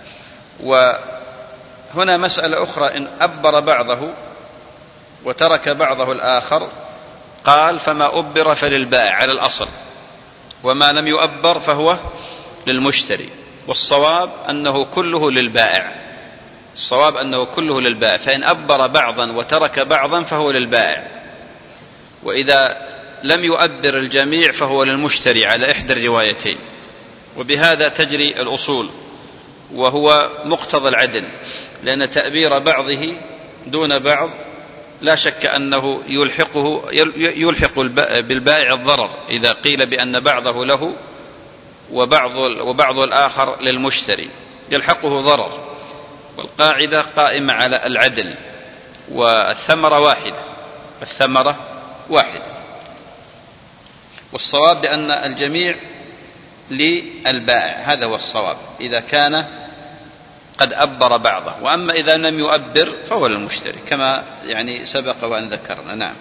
وهنا مسألة أخرى: إن أبر بعضه وترك بعضه الآخر، قال فما أبر فللبائع على الأصل، وما لم يؤبر فهو للمشتري. والصواب أنه كله للبائع، الصواب أنه كله للبائع، فإن أبر بعضا وترك بعضا فهو للبائع، وإذا لم يؤبر الجميع فهو للمشتري على إحدى الروايتين. وبهذا تجري الأصول، وهو مقتضى العدل، لأن تأبير بعضه دون بعض لا شك أنه يلحقه يلحق بالبائع الضرر، إذا قيل بأن بعضه له وبعض وبعض الآخر للمشتري يلحقه ضرر. والقاعدة قائمة على العدل، والثمرة واحدة، الثمرة واحدة. والصواب بأن الجميع للبائع، هذا هو الصواب إذا كان قد أبر بعضه. وأما إذا لم يؤبر فهو للمشتري كما يعني سبق وأن ذكرنا. نعم.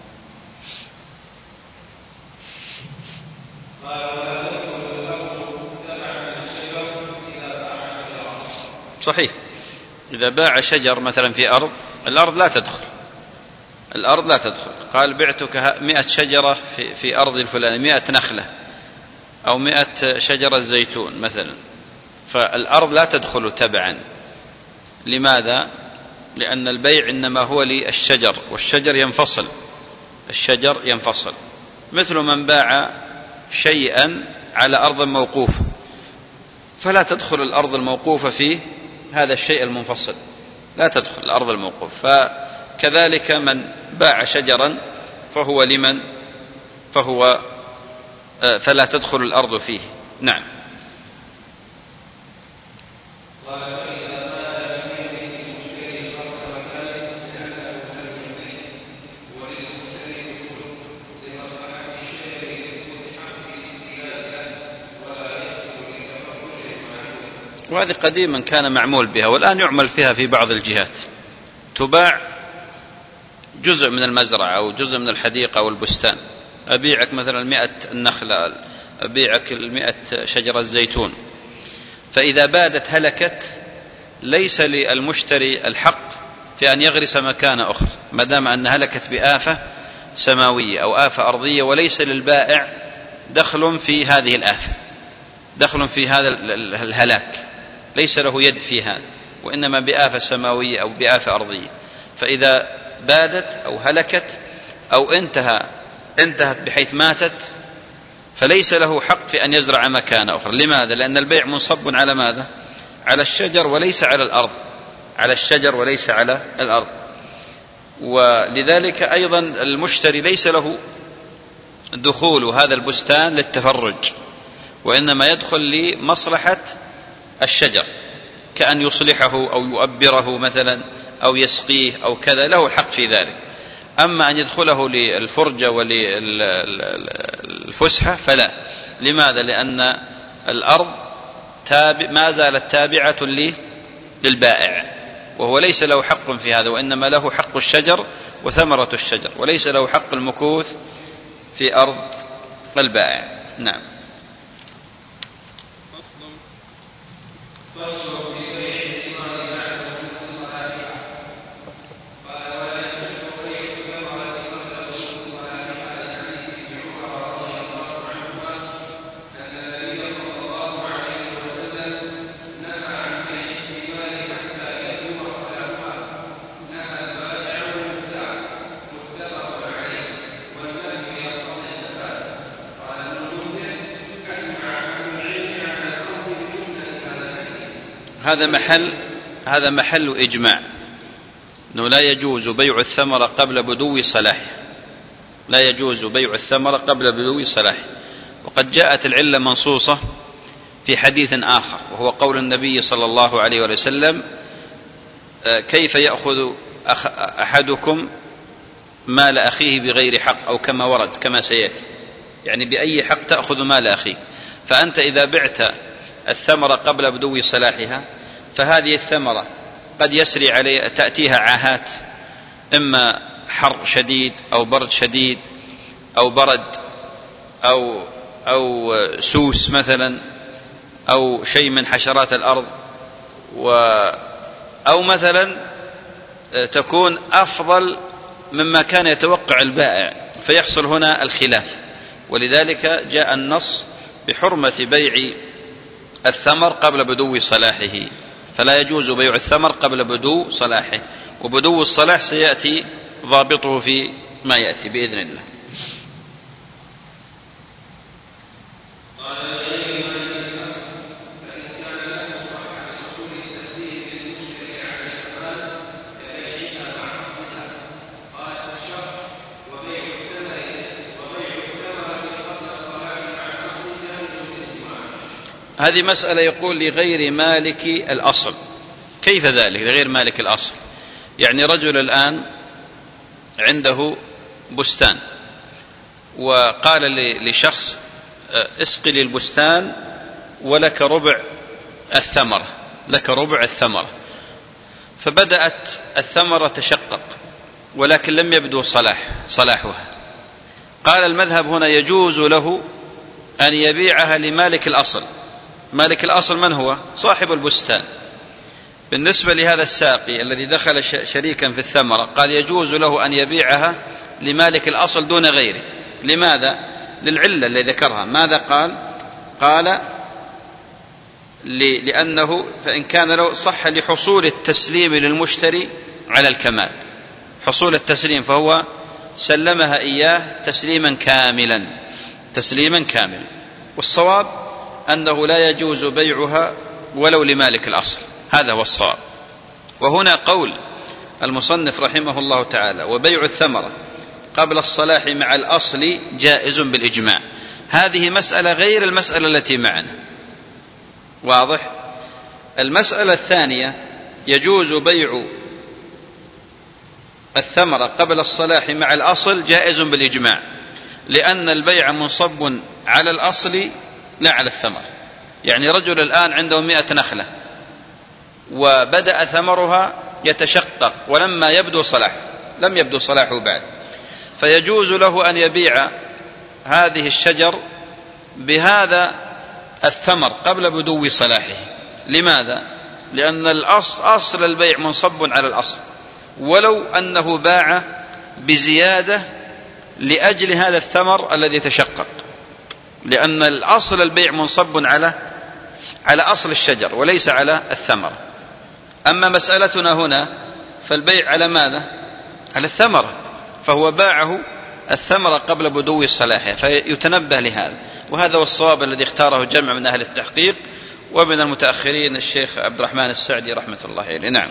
صحيح، إذا باع شجر مثلا في أرض، الأرض لا تدخل، الأرض لا تدخل. قال بعتك مئة شجرة في, في أرض الفلانية، مئة نخلة أو مئة شجرة زيتون مثلا، فالأرض لا تدخل تبعا. لماذا؟ لأن البيع إنما هو للشجر، والشجر ينفصل، الشجر ينفصل. مثل من باع شيئا على أرض موقوفة، فلا تدخل الأرض الموقوفة في هذا الشيء المنفصل، لا تدخل الأرض الموقوف. فكذلك من باع شجرا فهو لمن فهو فلا تدخل الأرض فيه. نعم. وهذه قديما كان معمول بها والآن يعمل فيها في بعض الجهات. تباع جزء من المزرعة أو جزء من الحديقة أو البستان، أبيعك مثلا مئة النخلة، أبيعك المئة شجرة الزيتون، فإذا بادت هلكت ليس للمشتري الحق في أن يغرس مكان أخرى ما دام أن هلكت بآفة سماوية أو آفة أرضية، وليس للبائع دخل في هذه الآفة، دخل في هذا الهلاك، ليس له يد في هذا، وإنما بآفة سماوية أو بآفة أرضية. فإذا بادت أو هلكت أو انتهى انتهت بحيث ماتت فليس له حق في أن يزرع مكان آخر. لماذا؟ لأن البيع منصب على ماذا؟ على الشجر وليس على الأرض، على الشجر وليس على الأرض. ولذلك أيضا المشتري ليس له دخول هذا البستان للتفرج، وإنما يدخل لمصلحة الشجر، كأن يصلحه أو يؤبره مثلا أو يسقيه أو كذا، له الحق في ذلك. أما أن يدخله للفرجة وللفسحة فلا. لماذا؟ لأن الأرض تابع ما زالت تابعة للبائع، وهو ليس له حق في هذا، وإنما له حق الشجر وثمرة الشجر، وليس له حق المكوث في أرض البائع. نعم. هذا محل هذا محل إجماع أنه لا يجوز بيع الثمرة قبل بدو صلاحه، لا يجوز بيع الثمرة قبل بدو صلاحه. وقد جاءت العلة منصوصة في حديث آخر، وهو قول النبي صلى الله عليه وسلم: كيف يأخذ أحدكم مال أخيه بغير حق، أو كما ورد كما سيأتي، يعني بأي حق تأخذ مال أخيك. فأنت إذا بعت الثمرة قبل بدو صلاحها فهذه الثمرة قد يسري عليه تأتيها عاهات، إما حر شديد أو برد شديد أو برد أو أو سوس مثلا أو شيء من حشرات الأرض، و أو مثلا تكون أفضل مما كان يتوقع البائع، فيحصل هنا الخلاف. ولذلك جاء النص بحرمة بيع الثمر قبل بدو صلاحه، فلا يجوز بيع الثمر قبل بدو صلاحه، وبدو الصلاح سيأتي ضابطه في ما يأتي بإذن الله. هذه مسألة يقول لغير مالك الأصل. كيف ذلك لغير مالك الأصل؟ يعني رجل الآن عنده بستان وقال لشخص: اسقي لي البستان ولك ربع الثمرة، لك ربع الثمرة. فبدأت الثمرة تشقق ولكن لم يبدو صلاح صلاحها. قال المذهب هنا يجوز له أن يبيعها لمالك الأصل. مالك الأصل من هو؟ صاحب البستان. بالنسبة لهذا الساقي الذي دخل شريكا في الثمرة قال يجوز له أن يبيعها لمالك الأصل دون غيره. لماذا؟ للعلة اللي ذكرها. ماذا قال؟ قال لأنه فإن كان له صح لحصول التسليم للمشتري على الكمال، حصول التسليم، فهو سلمها إياه تسليما كاملا، تسليما كاملا. والصواب أنه لا يجوز بيعها ولو لمالك الأصل، هذا هو الصواب. وهنا قول المصنف رحمه الله تعالى وبيع الثمرة قبل الصلاح مع الأصل جائز بالإجماع، هذه مسألة غير المسألة التي معنا، واضح؟ المسألة الثانية يجوز بيع الثمرة قبل الصلاح مع الأصل جائز بالإجماع، لأن البيع منصب على الأصل لا على الثمر. يعني رجل الآن عنده مئة نخلة وبدأ ثمرها يتشقق ولما يبدو صلاح لم يبدو صلاحه بعد، فيجوز له أن يبيع هذه الشجر بهذا الثمر قبل بدو صلاحه. لماذا؟ لأن الأصل أصل البيع منصب على الأصل، ولو أنه باع بزيادة لأجل هذا الثمر الذي تشقق، لأن الأصل البيع منصب على على أصل الشجر وليس على الثمر. أما مسألتنا هنا فالبيع على ماذا؟ على الثمرة، فهو باعه الثمرة قبل بدو صلاحها، فيتنبه لهذا. وهذا هو الصواب الذي اختاره جمع من أهل التحقيق ومن المتأخرين الشيخ عبد الرحمن السعدي رحمة الله عليه. نعم.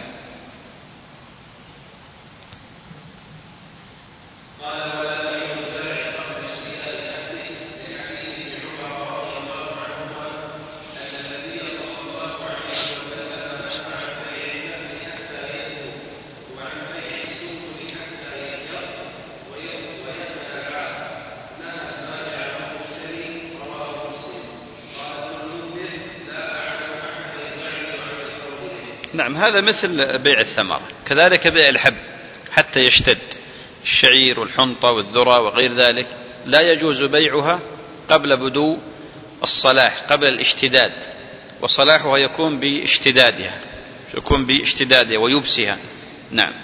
نعم، هذا مثل بيع الثمرة، كذلك بيع الحب حتى يشتد، الشعير والحنطة والذرة وغير ذلك لا يجوز بيعها قبل بدو الصلاح، قبل الاشتداد، وصلاحها يكون باشتدادها يكون باشتدادها ويبسها. نعم.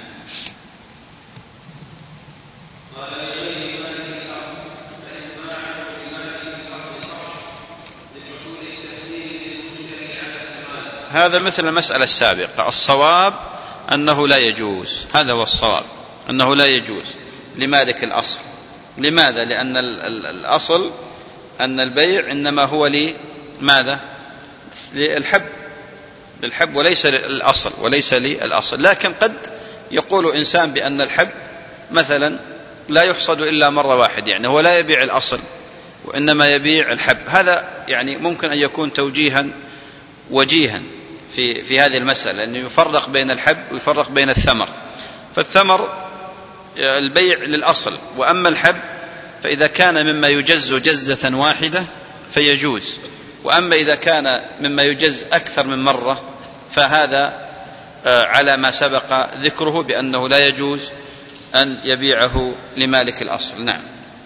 هذا مثل المسألة السابقة، الصواب أنه لا يجوز، هذا هو الصواب أنه لا يجوز لمالك الأصل. لماذا؟ لأن الأصل أن البيع إنما هو لماذا؟ للحب للحب وليس للأصل وليس للأصل. لكن قد يقول إنسان بأن الحب مثلا لا يحصد إلا مرة واحدة، يعني هو لا يبيع الأصل وإنما يبيع الحب، هذا يعني ممكن أن يكون توجيها وجيها في في هذه المسألة، أنه يفرق بين الحب ويفرق بين الثمر. فالثمر البيع للأصل، وأما الحب فإذا كان مما يجز جزة واحدة فيجوز، وأما إذا كان مما يجز أكثر من مرة فهذا على ما سبق ذكره بأنه لا يجوز أن يبيعه لمالك الأصل. نعم.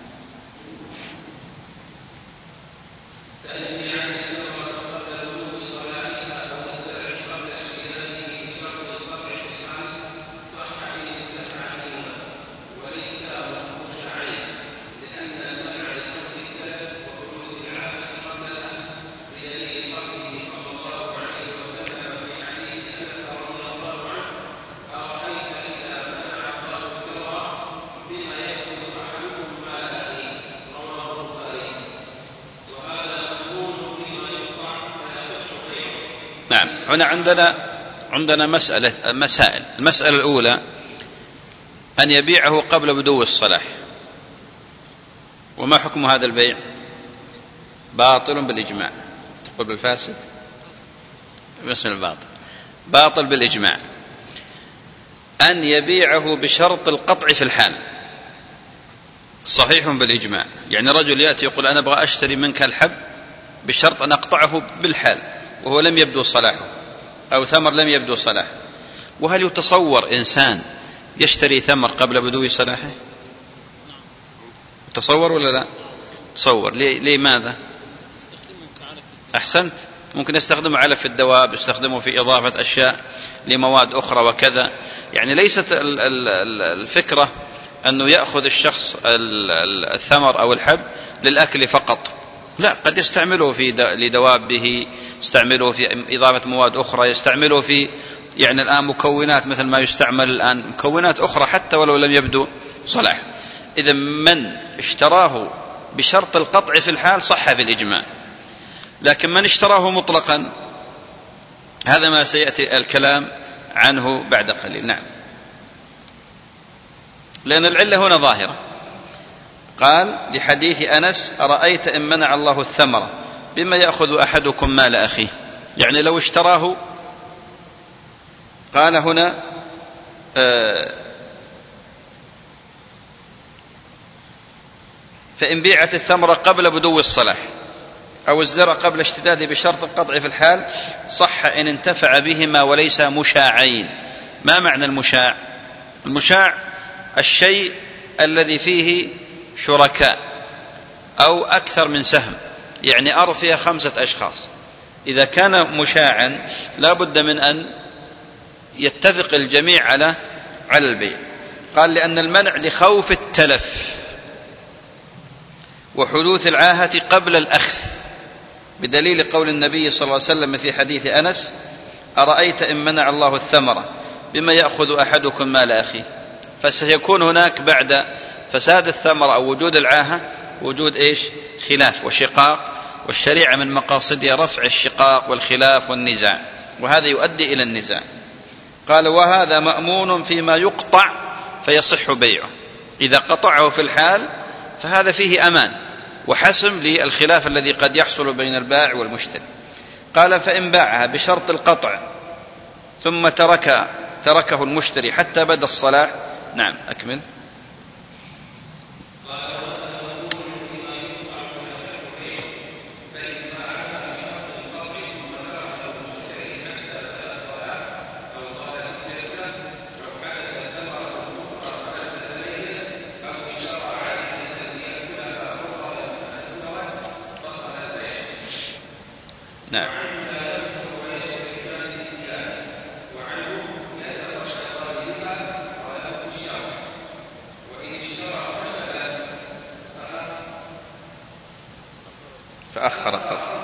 نعم. هنا عندنا عندنا مسألة مسائل. المسألة الأولى أن يبيعه قبل بدو الصلاح، وما حكم هذا البيع؟ باطل بالإجماع. تقول بالفاسد؟ باسم الباطل. باطل بالإجماع. أن يبيعه بشرط القطع في الحال صحيح بالإجماع. يعني رجل يأتي يقول أنا أبغى أشتري منك الحب بشرط أن أقطعه بالحال وهو لم يبدو صلاحه، أو ثمر لم يبدو صلاحه. وهل يتصور إنسان يشتري ثمر قبل بدو صلاحه؟ تصور ولا لا؟ تصور. لماذا؟ أحسنت. ممكن يستخدمه علف في الدواب، يستخدمه في إضافة أشياء لمواد أخرى وكذا. يعني ليست الفكرة أنه يأخذ الشخص الثمر أو الحب للأكل فقط، لا، قد يستعمله في لدوابه، يستعمله في إضافة مواد أخرى، يستعمله في يعني الآن مكونات مثل ما يستعمل الآن مكونات أخرى حتى ولو لم يبدو صلاح. إذا من اشتراه بشرط القطع في الحال صح في الإجماع، لكن من اشتراه مطلقا هذا ما سيأتي الكلام عنه بعد قليل. نعم، لأن العلة هنا ظاهرة. قال لحديث أنس: أرأيت إن منع الله الثمرة بما يأخذ أحدكم مال أخيه، يعني لو اشتراه. قال هنا آه فإن بيعت الثمرة قبل بدو الصلاح أو الزرع قبل اشتداده بشرط القطع في الحال صح إن انتفع بهما وليس مشاعين. ما معنى المشاع؟ المشاع الشيء الذي فيه شركاء أو أكثر من سهم، يعني أرض فيها خمسة أشخاص. إذا كان مشاعا لا بد من أن يتفق الجميع على على البيع. قال: لأن المنع لخوف التلف وحدوث العاهة قبل الأخذ، بدليل قول النبي صلى الله عليه وسلم في حديث أنس: أرأيت إن منع الله الثمرة بما يأخذ أحدكم مال أخيه. فسيكون هناك بعد فساد الثمرة أو وجود العاهة وجود إيش؟ خلاف وشقاق، والشريعة من مقاصدها رفع الشقاق والخلاف والنزاع، وهذا يؤدي إلى النزاع. قال: وهذا مأمون فيما يقطع فيصح بيعه. إذا قطعه في الحال فهذا فيه أمان وحسم للخلاف الذي قد يحصل بين البائع والمشتري. قال: فإن باعها بشرط القطع ثم ترك تركه المشتري حتى بدا الصلاح. نعم، أكمل. نعم. فأخر القطع.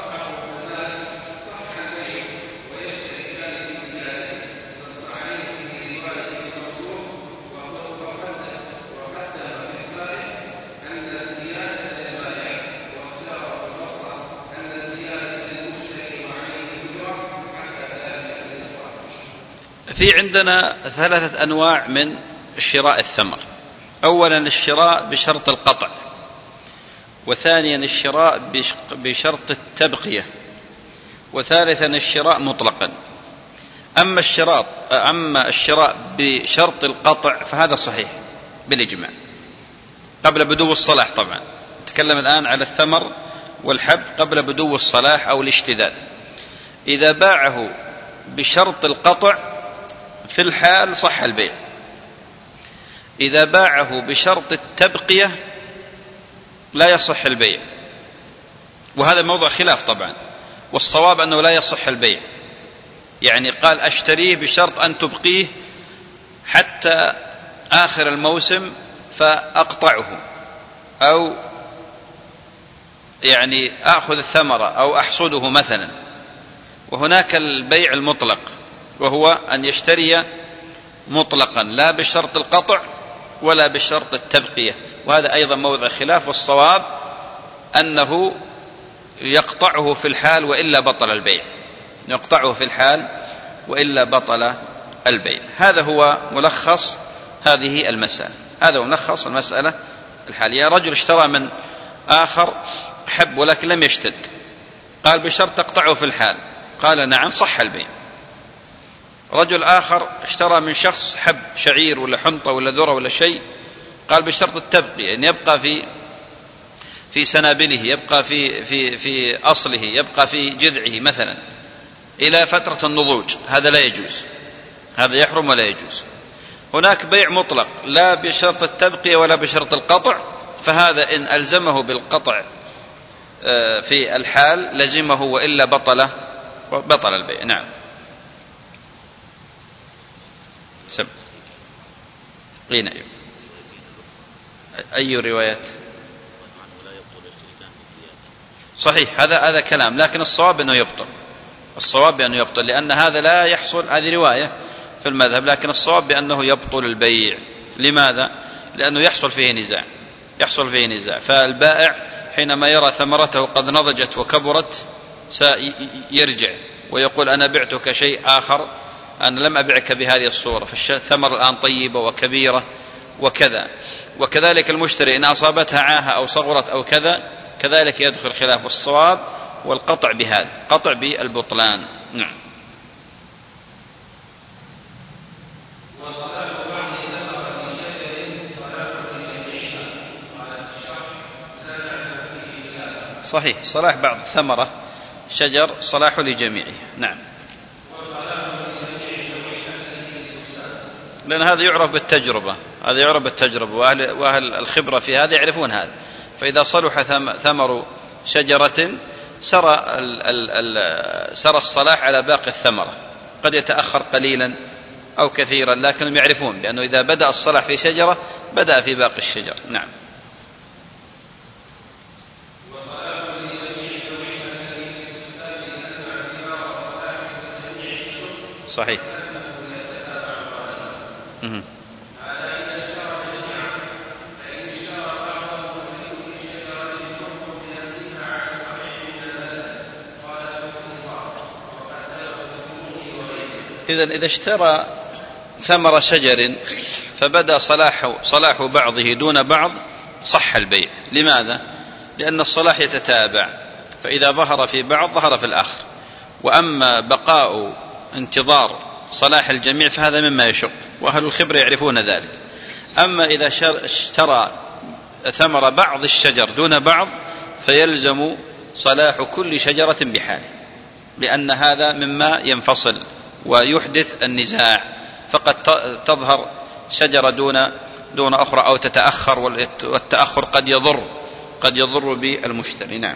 في عندنا ثلاثة أنواع من شراء الثمر. أولا الشراء بشرط القطع، وثانيا الشراء بشرط التبقية، وثالثا الشراء مطلقا. أما الشراء أما الشراء بشرط القطع فهذا صحيح بالإجماع قبل بدو الصلاح. طبعا نتكلم الآن على الثمر والحب قبل بدو الصلاح أو الاشتداد. إذا باعه بشرط القطع في الحال صح البيع. إذا باعه بشرط التبقية لا يصح البيع، وهذا موضوع خلاف طبعا، والصواب أنه لا يصح البيع. يعني قال: أشتريه بشرط أن تبقيه حتى آخر الموسم فأقطعه، أو يعني أخذ الثمرة أو أحصده مثلا. وهناك البيع المطلق، وهو أن يشتري مطلقا لا بشرط القطع ولا بشرط التبقية، وهذا أيضا موضع خلاف، والصواب أنه يقطعه في الحال وإلا بطل البيع، يقطعه في الحال وإلا بطل البيع. هذا هو ملخص هذه المسألة، هذا هو ملخص المسألة الحالية. رجل اشترى من آخر حب ولكن لم يشتد، قال: بشرط تقطعه في الحال. قال: نعم، صح البيع. رجل آخر اشترى من شخص حب شعير ولا حنطة ولا ذرة ولا شيء، قال: بشرط التبقية، أن يبقى في في سنابله، يبقى في في في أصله، يبقى في جذعه مثلا إلى فترة النضوج. هذا لا يجوز، هذا يحرم ولا يجوز. هناك بيع مطلق لا بشرط التبقية ولا بشرط القطع، فهذا إن ألزمه بالقطع في الحال لزمه وإلا بطل بطل البيع. نعم. سب قينا أي روايات صحيح، هذا هذا كلام، لكن الصواب أنه يبطل، الصواب بأنه يبطل، لأن هذا لا يحصل، هذه رواية في المذهب، لكن الصواب بأنه يبطل البيع. لماذا؟ لأنه يحصل فيه نزاع، يحصل فيه نزاع. فالبائع حينما يرى ثمرته قد نضجت وكبرت سيرجع ويقول: أنا بعتك شيء آخر أنا لم أبيعك بهذه الصورة، فالثمر الآن طيبة وكبيرة وكذا. وكذلك المشتري إن أصابتها عاهة أو صغرت أو كذا، كذلك يدخل خلاف الصواب والقطع بهذا، قطع بالبطلان. نعم. صحيح، صلاح بعض ثمرة شجر صلاح لجميعه. نعم. لأن هذا يعرف بالتجربة، هذا يعرف بالتجربة، وأهل, وأهل الخبرة في هذا يعرفون هذا. فإذا صلح ثمر شجرة سرى, ال ال ال سرى الصلاح على باقي الثمرة، قد يتأخر قليلا أو كثيرا، لكنهم يعرفون بأنه إذا بدأ الصلاح في شجرة بدأ في باقي الشجر. نعم. صحيح. مه. إذن إذا اشترى ثمر شجر فبدأ صلاح, صلاح بعضه دون بعض صح البيع. لماذا؟ لأن الصلاح يتتابع، فإذا ظهر في بعض ظهر في الآخر. وأما بقاء انتظار صلاح الجميع فهذا مما يشق، وأهل الخبر يعرفون ذلك. أما إذا اشترى ثمر بعض الشجر دون بعض فيلزم صلاح كل شجرة بحاله، لأن هذا مما ينفصل ويحدث النزاع. فقد تظهر شجرة دون دون أخرى أو تتأخر، والتأخر قد يضر قد يضر بالمشتري. نعم.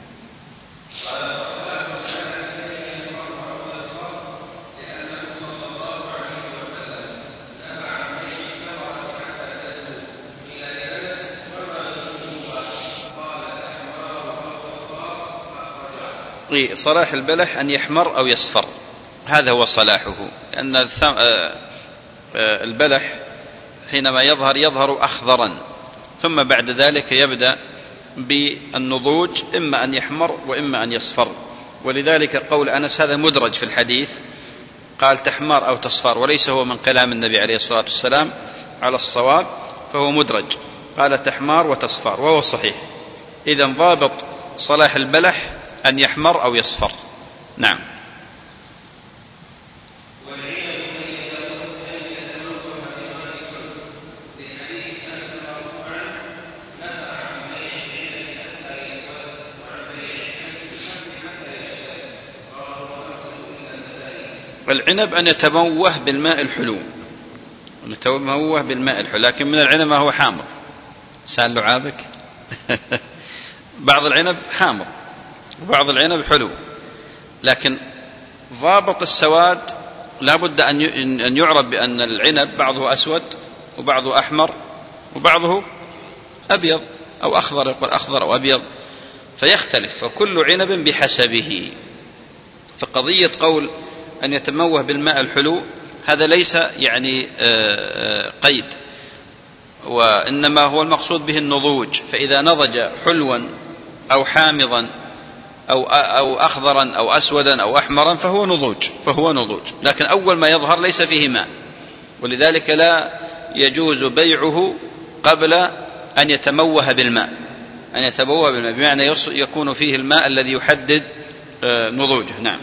صلاح البلح أن يحمر أو يصفر، هذا هو صلاحه. لأن البلح حينما يظهر يظهر أخضرا، ثم بعد ذلك يبدأ بالنضوج، إما أن يحمر وإما أن يصفر. ولذلك قول أنس هذا مدرج في الحديث، قال تحمر أو تصفر، وليس هو من كلام النبي عليه الصلاة والسلام على الصواب، فهو مدرج، قال تحمار وتصفر وهو صحيح. إذن ضابط صلاح البلح أن يحمر أو يصفر. نعم. العنب أن يتموه بالماء الحلو، أن يتموه بالماء الحلو، لكن من العنب ما هو حامض. سأل لعابك بعض العنب حامض وبعض العنب حلو، لكن ضابط السواد لا بد أن يعرف بأن العنب بعضه أسود وبعضه أحمر وبعضه أبيض أو أخضر، يقول أخضر أو أبيض، فيختلف، فكل عنب بحسبه. فقضية قول أن يتموه بالماء الحلو هذا ليس يعني قيد، وإنما هو المقصود به النضوج. فإذا نضج حلوا أو حامضا أو أو أخضرا أو أسودا أو أحمرا فهو نضوج فهو نضوج لكن أول ما يظهر ليس فيه ماء، ولذلك لا يجوز بيعه قبل أن يتموه بالماء، أن يتموه بالماء بمعنى يكون فيه الماء الذي يحدد نضوجه. نعم.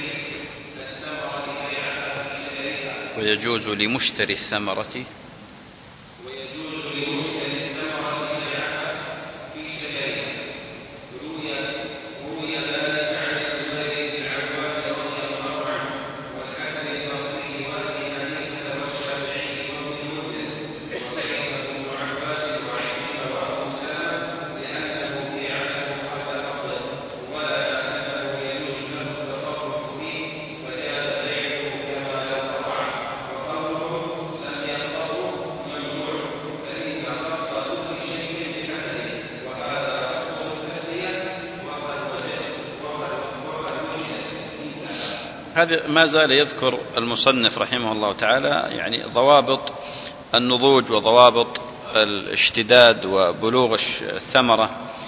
ويجوز لمشتري الثمرة هذا ما زال يذكر المصنف رحمه الله تعالى يعني ضوابط النضوج وضوابط الاشتداد وبلوغ الثمرة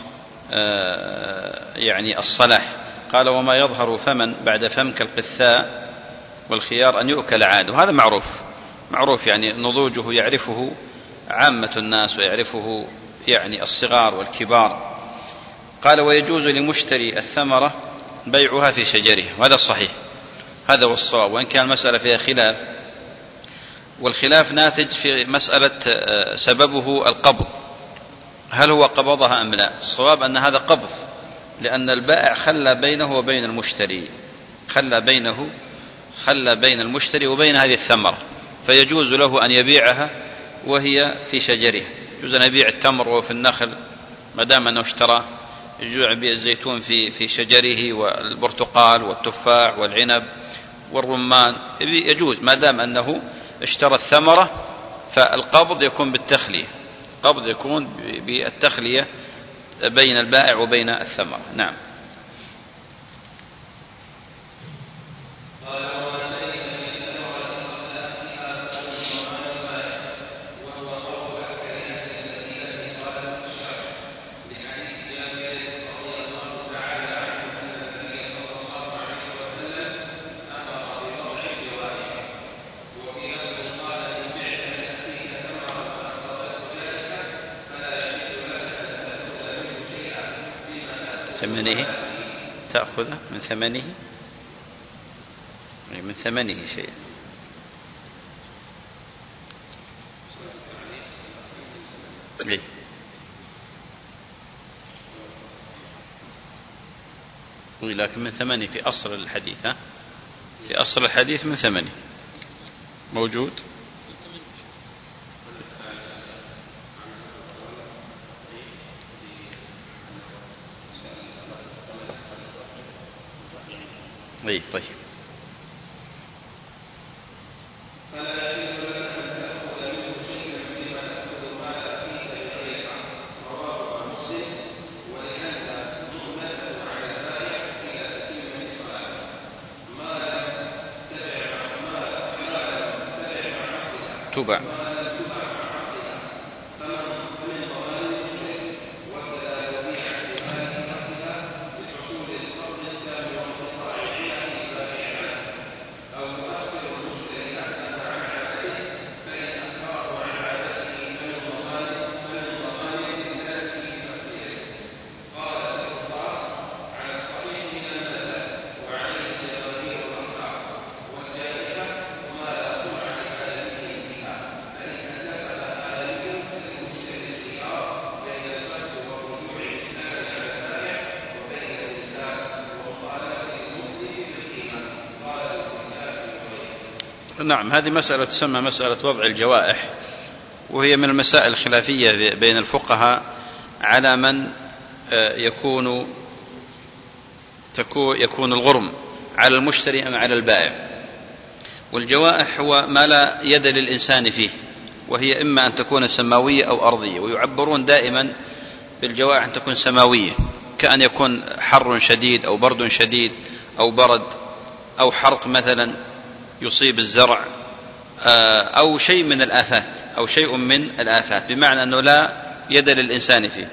يعني الصلاح. قال وما يظهر فمن بعد فم كالقثاء والخيار أن يؤكل عاد، وهذا معروف معروف يعني نضوجه يعرفه عامة الناس ويعرفه يعني الصغار والكبار. قال ويجوز لمشتري الثمرة بيعها في شجره، وهذا الصحيح، هذا هو الصواب، وإن كان المسألة فيها خلاف، والخلاف ناتج في مسألة سببه القبض، هل هو قبضها أم لا؟ الصواب أن هذا قبض، لأن البائع خلى بينه وبين المشتري خلى بينه خلى بين المشتري وبين هذه الثمرة، فيجوز له أن يبيعها وهي في شجره. يجوز أن يبيع التمر وهو في النخل ما دام أنه اشترى، يجوز أن يبيع الزيتون في في شجره، والبرتقال والتفاح والعنب والرمان، يجوز ما دام أنه اشترى الثمرة. فالقبض يكون بالتخلية، القبض يكون بالتخلية بين البائع وبين الثمرة. نعم. ثمنه تأخذه من ثمنه من ثمنه شيء. ليه؟ لكن من ثمنه في أصل الحديث، ها؟ في أصل الحديث من ثمنه موجود. أي طيب. تبع نعم. هذه مسألة تسمى مسألة وضع الجوائح، وهي من المسائل الخلافية بين الفقهاء على من يكون يكون الغرم على المشتري أم على البائع. والجوائح هو ما لا يد للإنسان فيه، وهي إما أن تكون سماوية أو أرضية، ويعبرون دائما بالجوائح أن تكون سماوية، كأن يكون حر شديد أو برد شديد أو برد أو حرق مثلا يصيب الزرع أو شيء من الآفات أو شيء من الآفات، بمعنى أنه لا يد للإنسان فيه.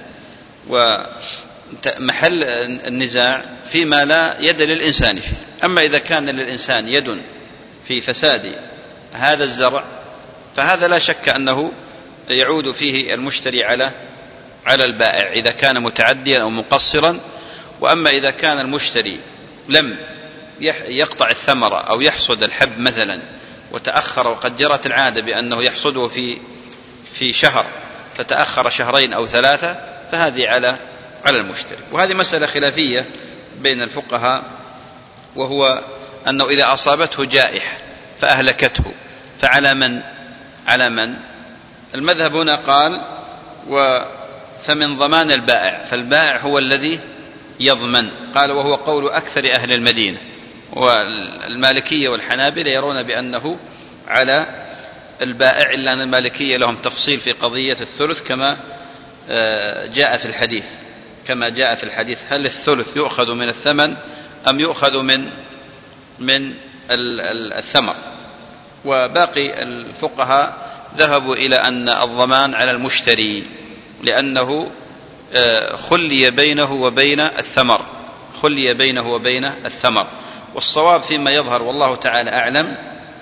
ومحل النزاع فيما لا يد للإنسان فيه. أما إذا كان للإنسان يد في فساد هذا الزرع فهذا لا شك أنه يعود فيه المشتري على على البائع إذا كان متعديا أو مقصرا. وأما إذا كان المشتري لم يقطع الثمرة أو يحصد الحب مثلا وتأخر، وقد جرت العادة بأنه يحصده في في شهر فتأخر شهرين أو ثلاثة، فهذه على على المشتري. وهذه مسألة خلافية بين الفقهاء، وهو أنه إذا أصابته جائحة فأهلكته فعلى من على من المذهب هنا قال فمن ضمان البائع، فالبائع هو الذي يضمن. قال وهو قول أكثر أهل المدينة، والمالكية والحنابلة يرون بأنه على البائع، إلا أن المالكية لهم تفصيل في قضية الثلث كما جاء في الحديث كما جاء في الحديث هل الثلث يؤخذ من الثمن أم يؤخذ من من الثمر. وباقي الفقهاء ذهبوا إلى أن الضمان على المشتري، لأنه خلي بينه وبين الثمر خلي بينه وبين الثمر. والصواب فيما يظهر والله تعالى أعلم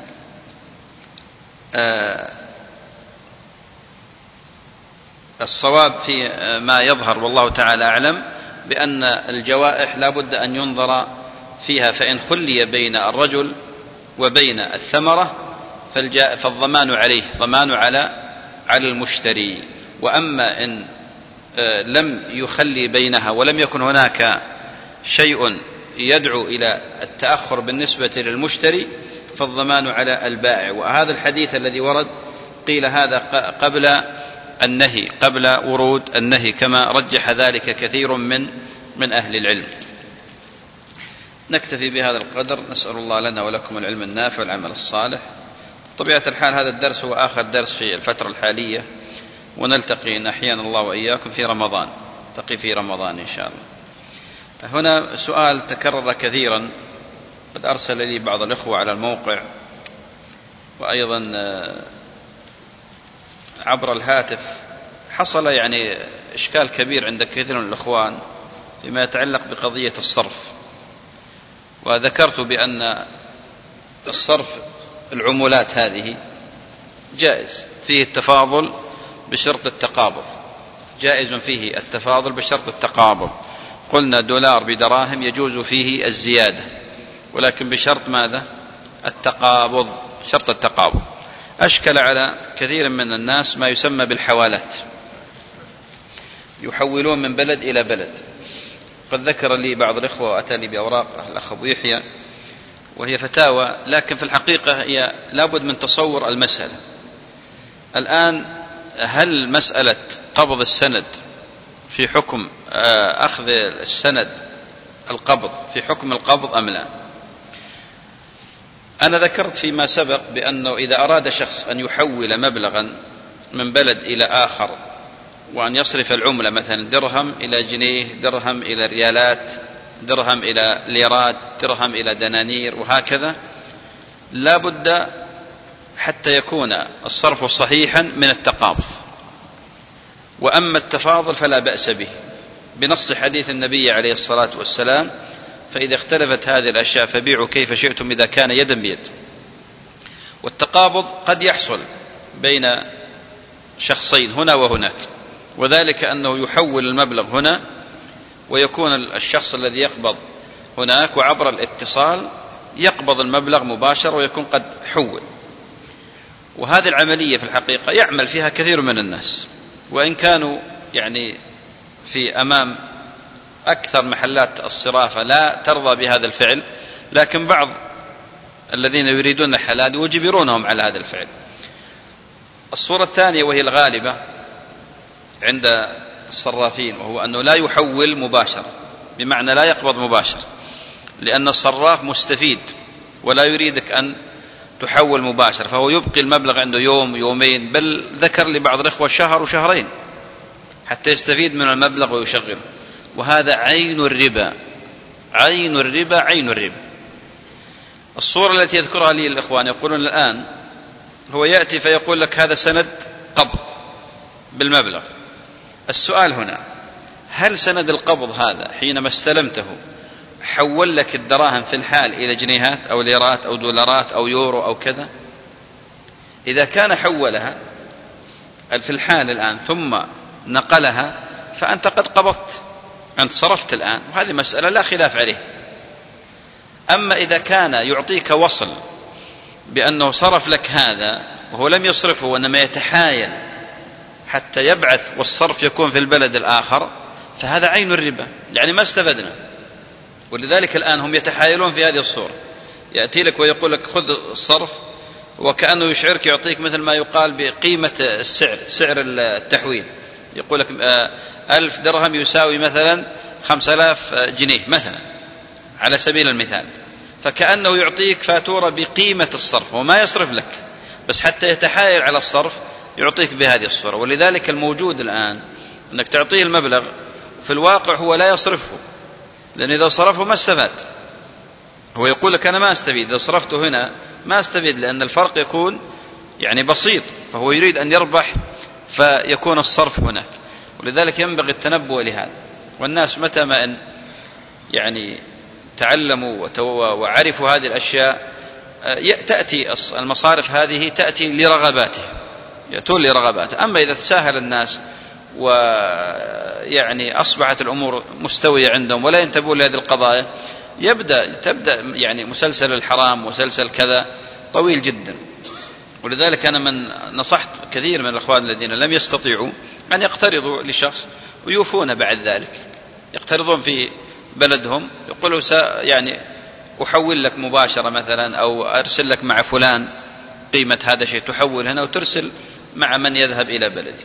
الصواب في ما يظهر والله تعالى أعلم بأن الجوائح لا بد أن ينظر فيها، فإن خلي بين الرجل وبين الثمرة فالضمان عليه، ضمان على على المشتري. وأما إن لم يخلي بينها ولم يكن هناك شيء يدعو إلى التأخر بالنسبة للمشتري فالضمان على البائع. وهذا الحديث الذي ورد قيل هذا قبل النهي قبل ورود النهي، كما رجح ذلك كثير من من أهل العلم. نكتفي بهذا القدر، نسأل الله لنا ولكم العلم النافع والعمل الصالح. بطبيعة الحال هذا الدرس هو آخر درس في الفترة الحالية، ونلتقي إن أحيانا الله وإياكم في رمضان، نلتقي في رمضان إن شاء الله. هنا سؤال تكرر كثيرا، قد أرسل لي بعض الإخوة على الموقع وأيضا عبر الهاتف. حصل يعني إشكال كبير عند كثير من الإخوان فيما يتعلق بقضية الصرف، وذكرت بأن الصرف العمولات هذه جائز فيه التفاضل بشرط التقابض، جائز فيه التفاضل بشرط التقابض. قلنا دولار بدراهم يجوز فيه الزيادة، ولكن بشرط ماذا؟ التقابض، شرط التقابض. أشكل على كثير من الناس ما يسمى بالحوالات، يحولون من بلد إلى بلد. قد ذكر لي بعض الإخوة وأتى لي بأوراق الأخ أبو يحيى وهي فتاوى، لكن في الحقيقة هي لابد من تصور المسألة. الآن هل مسألة قبض السند في حكم أخذ السند القبض في حكم القبض أم لا؟ أنا ذكرت فيما سبق بأنه إذا أراد شخص أن يحول مبلغا من بلد إلى آخر وأن يصرف العملة مثلا درهم إلى جنيه، درهم إلى ريالات، درهم إلى ليرات، درهم إلى دنانير، وهكذا، لا بد حتى يكون الصرف صحيحا من التقابض. وأما التفاضل فلا بأس به بنص حديث النبي عليه الصلاة والسلام: فإذا اختلفت هذه الأشياء فبيعوا كيف شئتم إذا كان يدا بيد. والتقابض قد يحصل بين شخصين هنا وهناك، وذلك أنه يحول المبلغ هنا ويكون الشخص الذي يقبض هناك، وعبر الاتصال يقبض المبلغ مباشرة ويكون قد حول. وهذه العملية في الحقيقة يعمل فيها كثير من الناس، وإن كانوا يعني في أمام أكثر محلات الصرافة لا ترضى بهذا الفعل، لكن بعض الذين يريدون الحلال يجبرونهم على هذا الفعل. الصورة الثانية وهي الغالبة عند الصرافين، وهو أنه لا يحول مباشرة، بمعنى لا يقبض مباشرة، لأن الصراف مستفيد ولا يريدك أن تحول مباشرة، فهو يبقي المبلغ عنده يوم يومين، بل ذكر لي بعض الإخوة شهر وشهرين حتى يستفيد من المبلغ ويشغله. وهذا عين الربا، عين الربا، عين الربا. الصورة التي يذكرها لي الإخوان يقولون الآن هو يأتي فيقول لك هذا سند قبض بالمبلغ. السؤال هنا: هل سند القبض هذا حينما استلمته حول لك الدراهم في الحال إلى جنيهات أو ليرات أو دولارات أو يورو أو كذا؟ إذا كان حولها في الحال الآن ثم نقلها فأنت قد قبضت، أنت صرفت الآن، وهذه مسألة لا خلاف عليه. أما إذا كان يعطيك وصل بأنه صرف لك هذا وهو لم يصرفه وإنما يتحايل حتى يبعث والصرف يكون في البلد الآخر، فهذا عين الربا، يعني ما استفدنا. ولذلك الآن هم يتحايلون في هذه الصورة، يأتي لك ويقول لك خذ الصرف، وكأنه يشعرك يعطيك مثل ما يقال بقيمة السعر، سعر التحويل، يقول لك ألف درهم يساوي مثلا خمس آلاف جنيه مثلا على سبيل المثال، فكأنه يعطيك فاتورة بقيمة الصرف وما يصرف لك، بس حتى يتحايل على الصرف يعطيك بهذه الصورة. ولذلك الموجود الآن أنك تعطيه المبلغ في الواقع هو لا يصرفه، لأن إذا صرفه ما استفاد، هو يقول لك أنا ما أستفيد، إذا صرفته هنا ما أستفيد، لأن الفرق يكون يعني بسيط، فهو يريد أن يربح فيكون الصرف هناك. ولذلك ينبغي التنبؤ لهذا. والناس متى ما أن يعني تعلموا وعرفوا هذه الأشياء تأتي المصارف هذه تأتي لرغباته، يأتون لرغباته. أما إذا تساهل الناس ويعني أصبحت الأمور مستوية عندهم ولا ينتبهون لهذه القضايا، يبدأ تبدأ يعني مسلسل الحرام ومسلسل كذا طويل جدا. ولذلك أنا من نصحت كثير من الأخوان الذين لم يستطيعوا أن يقترضوا لشخص ويوفون بعد ذلك، يقترضون في بلدهم، يقولوا يعني أحول لك مباشرة مثلا، أو أرسل لك مع فلان قيمة هذا الشيء، تحول هنا وترسل مع من يذهب إلى بلدك.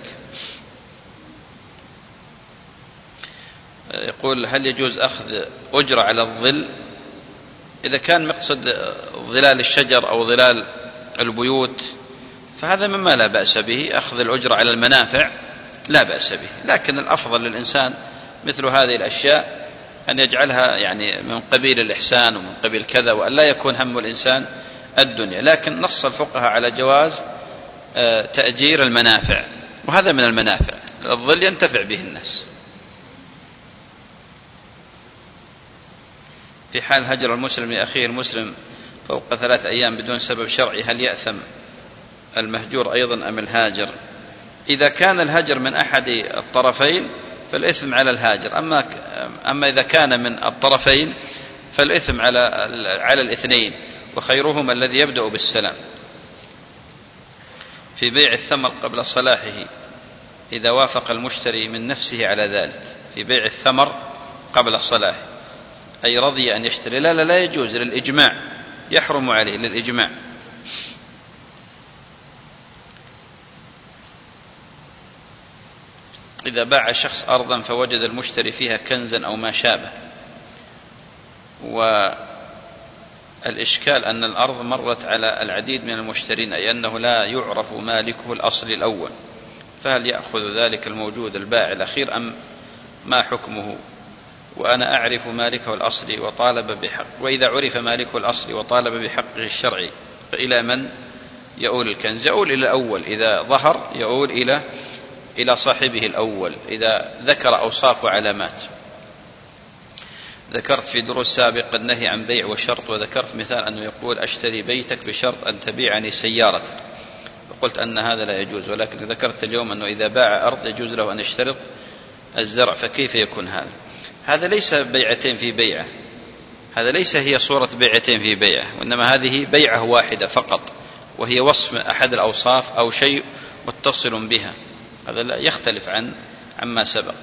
يقول هل يجوز أخذ أجرة على الظل؟ إذا كان مقصد ظلال الشجر أو ظلال البيوت فهذا مما لا بأس به، أخذ الأجرة على المنافع لا بأس به، لكن الأفضل للإنسان مثل هذه الأشياء أن يجعلها يعني من قبيل الإحسان ومن قبيل كذا، وأن لا يكون هم الإنسان الدنيا. لكن نص الفقهاء على جواز تأجير المنافع، وهذا من المنافع، الظل ينتفع به الناس. في حال هجر المسلم لأخيه المسلم فوق ثلاث أيام بدون سبب شرعي، هل يأثم المهجور أيضا أم الهاجر؟ إذا كان الهجر من أحد الطرفين فالإثم على الهاجر، أما أما إذا كان من الطرفين فالإثم على على الاثنين، وخيرهما الذي يبدأ بالسلام. في بيع الثمر قبل صلاحه إذا وافق المشتري من نفسه على ذلك، في بيع الثمر قبل صلاحه أي رضي أن يشتري، لا لا لا يجوز، للإجماع يحرم عليه للإجماع. إذا باع شخص أرضا فوجد المشتري فيها كنزا أو ما شابه، والإشكال أن الأرض مرت على العديد من المشترين، أي أنه لا يعرف مالكه الأصلي الأول، فهل يأخذ ذلك الموجود البائع الأخير أم ما حكمه؟ وأنا أعرف مالكه الأصلي وطالب بحق، وإذا عرف مالكه الأصلي وطالب بحقه الشرعي فإلى من يؤول الكنز؟ يؤول إلى الأول، إذا ظهر يؤول إلى إلى صاحبه الأول إذا ذكر أوصاف وعلامات. ذكرت في دروس سابقة النهي عن بيع وشرط، وذكرت مثال أنه يقول أشتري بيتك بشرط أن تبيعني سيارة، وقلت أن هذا لا يجوز، ولكن ذكرت اليوم أنه إذا باع أرض يجوز له أن يشترط الزرع، فكيف يكون هذا؟ هذا ليس بيعتين في بيعة، هذا ليس هي صورة بيعتين في بيعة، وإنما هذه بيعة واحدة فقط، وهي وصف أحد الأوصاف أو شيء متصل بها، هذا لا يختلف عن عما سبق.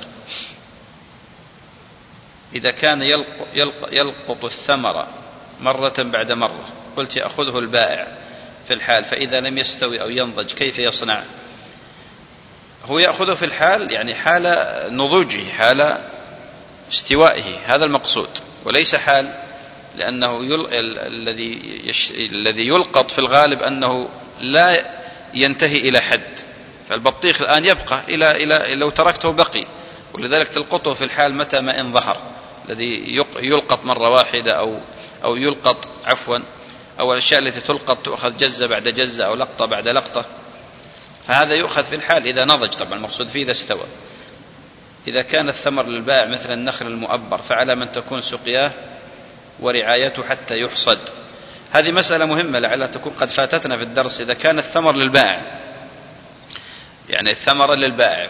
إذا كان يلقط, يلقط الثمرة مرة بعد مرة، قلت يأخذه البائع في الحال، فإذا لم يستوي أو ينضج كيف يصنع؟ هو يأخذه في الحال، يعني حال نضوجه، حال استوائه، هذا المقصود، وليس حال، لأنه يل... الذي يش... الذي يلقط في الغالب أنه لا ينتهي إلى حد، فالبطيخ الآن يبقى إلى إلى لو تركته بقي، ولذلك تلقطه في الحال متى ما إن ظهر، الذي يلقط مرة واحدة أو أو يلقط عفوا أو الأشياء التي تلقط تؤخذ جزة بعد جزة أو لقطة بعد لقطة، فهذا يؤخذ في الحال إذا نضج، طبعا المقصود فيه إذا استوى. إذا كان الثمر للبائع مثل النخل المؤبر فعلى من تكون سقياه ورعايته حتى يحصد. هذه مسألة مهمة لعلها تكون قد فاتتنا في الدرس. إذا كان الثمر للبائع، يعني الثمر للبائع،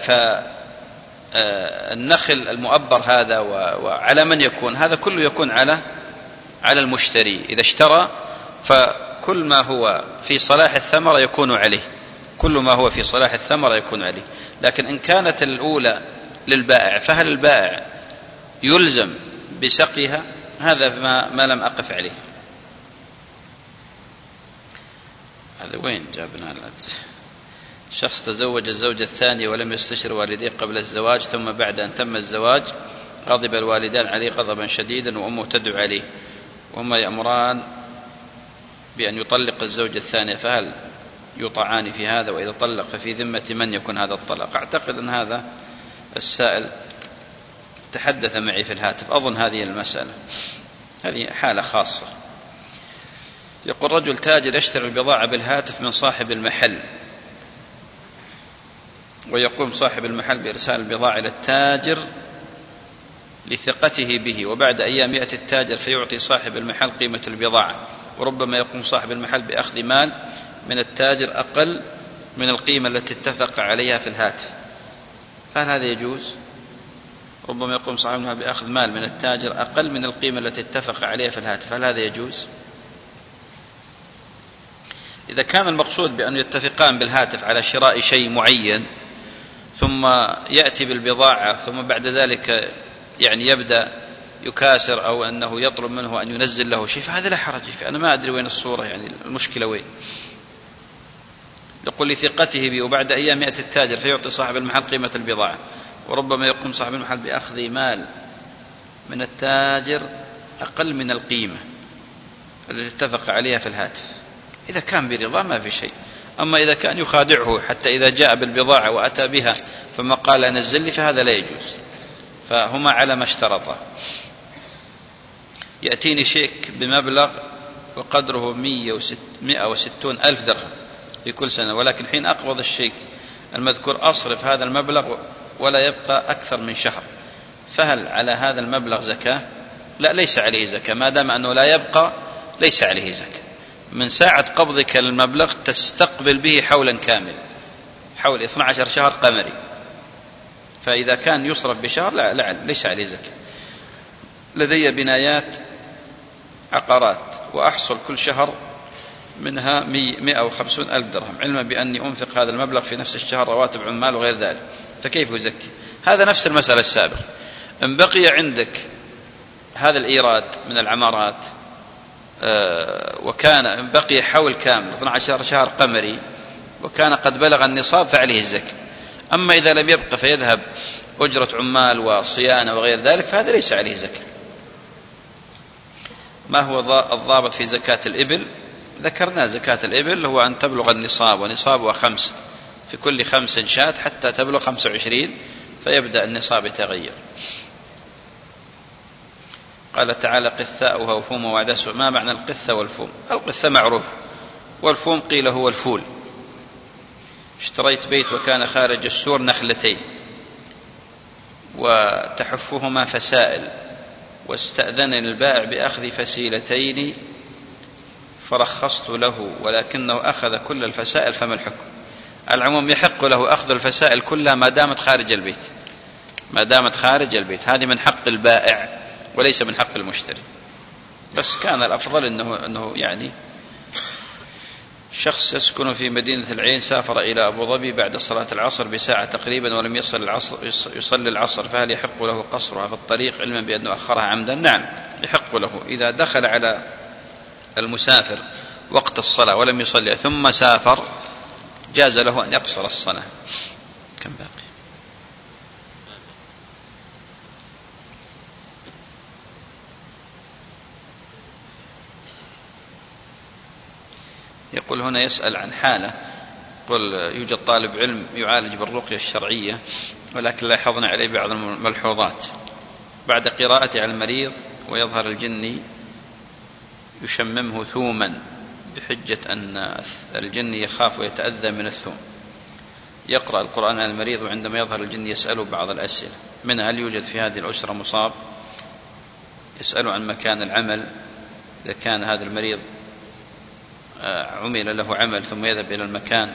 فالنخل المؤبر هذا وعلى من يكون؟ هذا كله يكون على على المشتري، إذا اشترى فكل ما هو في صلاح الثمرة يكون عليه، كل ما هو في صلاح الثمرة يكون عليه. لكن إن كانت الأولى للبائع فهل البائع يلزم بسقيها؟ هذا ما, ما لم أقف عليه. هذا وين جابنا؟ شخص تزوج الزوجة الثانية ولم يستشر والديه قبل الزواج، ثم بعد أن تم الزواج غضب الوالدان عليه غضبا شديدا وأمه تدعو عليه، وهما يأمران بأن يطلق الزوجة الثانية، فهل يطعان في هذا؟ وإذا طلق ففي ذمة من يكون هذا الطلاق؟ أعتقد أن هذا السائل تحدث معي في الهاتف، أظن هذه المسألة، هذه حالة خاصة يقول رجل تاجر يشتري البضاعة بالهاتف من صاحب المحل، ويقوم صاحب المحل بإرسال البضاعة إلى التاجر لثقته به، وبعد أيام يأتي التاجر فيعطي صاحب المحل قيمة البضاعة، وربما يقوم صاحب المحل بأخذ مال من التاجر أقل من القيمة التي اتفق عليها في الهاتف، فهل هذا يجوز؟ ربما يقوم صاحب المحل بأخذ مال من التاجر أقل من القيمة التي اتفق عليها في الهاتف، هل هذا يجوز؟ إذا كان المقصود بأن يتفقان بالهاتف على شراء شيء معين ثم يأتي بالبضاعة ثم بعد ذلك يعني يبدأ يكاسر أو أنه يطلب منه أن ينزل له شيء، فهذا لا حرج فيه. أنا ما أدري وين الصورة، يعني المشكلة وين. يقول لثقته به، وبعد أيام يأتي التاجر فيعطي صاحب المحل قيمة البضاعة، وربما يقوم صاحب المحل بأخذ مال من التاجر أقل من القيمة التي اتفق عليها في الهاتف. إذا كان برضا ما في شيء، أما إذا كان يخادعه حتى إذا جاء بالبضاعة وأتى بها ثم قال أنزل لي، فهذا لا يجوز، فهما على ما اشترطا. يأتيني شيك بمبلغ وقدره مئة وستون ألف درهم في كل سنة، ولكن حين أقبض الشيك المذكور أصرف هذا المبلغ ولا يبقى أكثر من شهر، فهل على هذا المبلغ زكاة؟ لا، ليس عليه زكاة، ما دام أنه لا يبقى ليس عليه زكاة. من ساعة قبضك المبلغ تستقبل به حولا كامل، حول اثني عشر شهر قمري، فإذا كان يصرف بشهر لا, لا ليس عليه زكاة. لدي بنايات عقارات وأحصل كل شهر منها مئة وخمسون ألف درهم، علما بأني أنفق هذا المبلغ في نفس الشهر رواتب عمال وغير ذلك، فكيف يزكي؟ هذا نفس المسألة السابقة. إن بقي عندك هذا الإيراد من العمارات وكان بقي حول كامل اثني عشر شهر قمري وكان قد بلغ النصاب فعليه الزكاة. أما إذا لم يبقى فيذهب أجرة عمال وصيانة وغير ذلك فهذا ليس عليه زكاة. ما هو الضابط في زكاة الإبل؟ ذكرنا زكاة الإبل هو أن تبلغ النصاب، ونصابها خمس، في كل خمس شاة حتى تبلغ خمس وعشرين فيبدأ النصاب يتغير. قال تعالى قثاؤها وفوم وعدس. ما معنى القثة والفوم؟ القثة معروف، والفوم قيل هو الفول. اشتريت بيت وكان خارج السور نخلتين وتحفهما فسائل، واستأذن البائع بأخذ فسيلتين فرخصت له ولكنه أخذ كل الفسائل، فما الحكم؟ العموم يحق له أخذ الفسائل كلها ما دامت خارج البيت، ما دامت خارج البيت، هذه من حق البائع وليس من حق المشتري. بس كان الأفضل أنه, أنه يعني شخص يسكن في مدينة العين سافر إلى أبو ظبي بعد صلاة العصر بساعة تقريبا ولم يصل العصر يصلي العصر، فهل يحق له قصرها في الطريق علما بأنه أخرها عمدا؟ نعم يحق له. إذا دخل على المسافر وقت الصلاة ولم يصلي ثم سافر جاز له أن يقصر الصلاة. كم باقي؟ يقول هنا يسأل عن حالة، يقول يوجد طالب علم يعالج بالرقية الشرعية ولكن لاحظنا عليه بعض الملحوظات. بعد قراءته على المريض ويظهر الجني يشممه ثوما بحجة أن الجني يخاف ويتأذى من الثوم. يقرأ القرآن على المريض وعندما يظهر الجني يسأله بعض الأسئلة، منها هل يوجد في هذه الأسرة مصاب؟ يسأله عن مكان العمل، إذا كان هذا المريض عمل له عمل ثم يذهب إلى المكان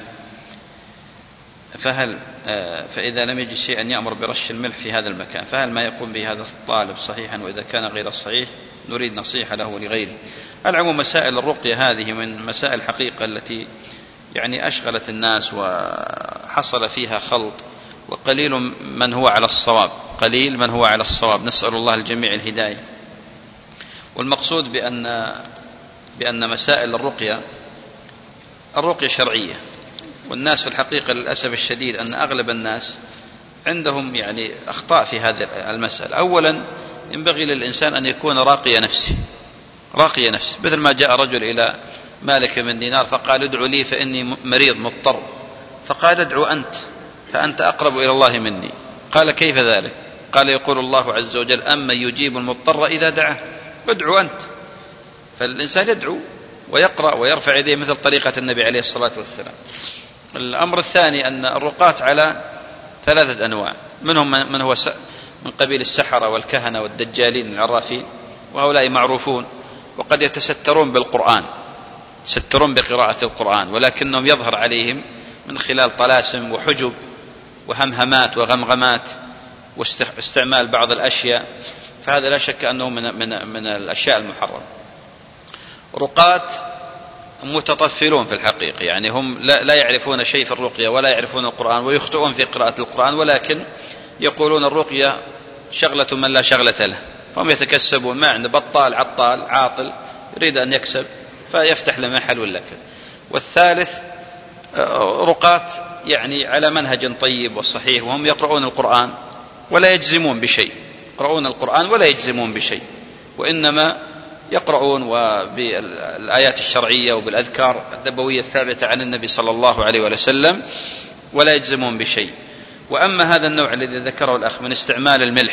فهل فإذا لم يجد شيئا يأمر برش الملح في هذا المكان، فهل ما يقوم به هذا الطالب صحيحا؟ وإذا كان غير الصحيح نريد نصيحة له ولغيره. العموم مسائل الرقية هذه من مسائل الحقيقة التي يعني أشغلت الناس وحصل فيها خلط، وقليل من هو على الصواب، قليل من هو على الصواب، نسأل الله الجميع الهداية. والمقصود بأن بأن مسائل الرقية الرقية شرعية، والناس في الحقيقة للأسف الشديد أن أغلب الناس عندهم يعني أخطاء في هذه المسألة. أولا ينبغي للإنسان أن يكون راقي نفسه، راقي نفسه، مثل ما جاء رجل إلى مالك بن دينار فقال ادعو لي فإني مريض مضطر، فقال ادعو أنت فأنت أقرب إلى الله مني. قال كيف ذلك؟ قال يقول الله عز وجل أما يجيب المضطر إذا دعاه، ادعو أنت. فالإنسان يدعو ويقرأ ويرفع يديه مثل طريقة النبي عليه الصلاة والسلام. الأمر الثاني أن الرقاة على ثلاثة أنواع، منهم من هو من قبيل السحرة والكهنة والدجالين العرافين، وهؤلاء معروفون وقد يتسترون بالقرآن، يتسترون بقراءة القرآن، ولكنهم يظهر عليهم من خلال طلاسم وحجب وهمهمات وغمغمات واستعمال بعض الأشياء، فهذا لا شك أنه من, من, من الأشياء المحرمة. رقاة متطفلون في الحقيقة، يعني هم لا, لا يعرفون شيء في الرقية ولا يعرفون القرآن ويخطئون في قراءة القرآن، ولكن يقولون الرقية شغلة من لا شغلة له، فهم يتكسبون، ما عنده بطال عطال عاطل يريد أن يكسب فيفتح له محل ولا كذا. والثالث رقاة يعني على منهج طيب وصحيح، وهم يقرؤون القرآن ولا يجزمون بشيء، يقرؤون القرآن ولا يجزمون بشيء، وإنما يقرؤون بالآيات الشرعية وبالأذكار النبوية الثابتة عن النبي صلى الله عليه وسلم ولا يجزمون بشيء. وأما هذا النوع الذي ذكره الأخ من استعمال الملح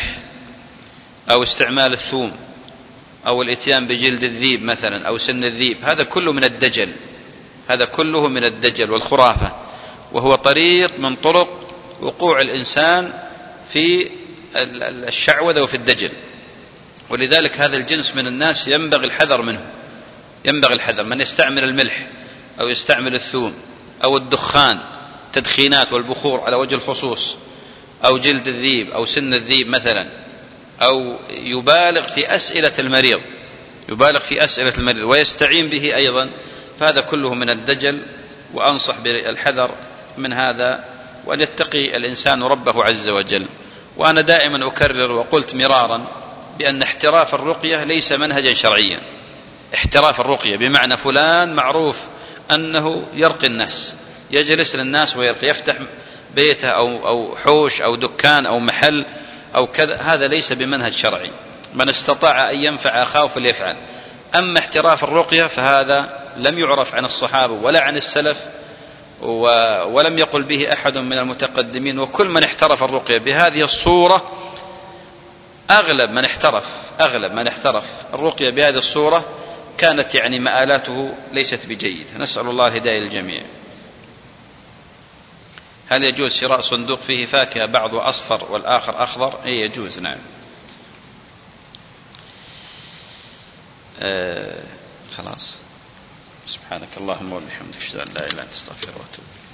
أو استعمال الثوم أو الإتيان بجلد الذيب مثلا أو سن الذيب، هذا كله من الدجل، هذا كله من الدجل والخرافة، وهو طريق من طرق وقوع الإنسان في الشعوذة وفي الدجل. ولذلك هذا الجنس من الناس ينبغي الحذر منه، ينبغي الحذر من يستعمل الملح أو يستعمل الثوم أو الدخان، تدخينات والبخور على وجه الخصوص، أو جلد الذيب أو سن الذيب مثلا، أو يبالغ في أسئلة المريض، يبالغ في أسئلة المريض ويستعين به أيضا، فهذا كله من الدجل. وأنصح بالحذر من هذا وأن يتقي الإنسان ربه عز وجل. وأنا دائما أكرر وقلت مرارا بأن احتراف الرقية ليس منهجا شرعيا. احتراف الرقية بمعنى فلان معروف أنه يرقي الناس، يجلس للناس ويرقي، يفتح بيته أو, أو حوش أو دكان أو محل أو كذا، هذا ليس بمنهج شرعي. من استطاع أن ينفع أخاه فليفعل. أما احتراف الرقية فهذا لم يعرف عن الصحابة ولا عن السلف، ولم يقل به أحد من المتقدمين. وكل من احترف الرقية بهذه الصورة، أغلب من احترف أغلب من احترف الرقية بهذه الصورة كانت يعني مآلاته ليست بجيدة. نسأل الله هداية الجميع. هل يجوز شراء صندوق فيه فاكهة بعضه أصفر والآخر أخضر؟ أي يجوز، نعم. آه خلاص. سبحانك اللهم وبحمدك، أشهد أن لا إله إلا أنت، أستغفرك وأتوب إليك.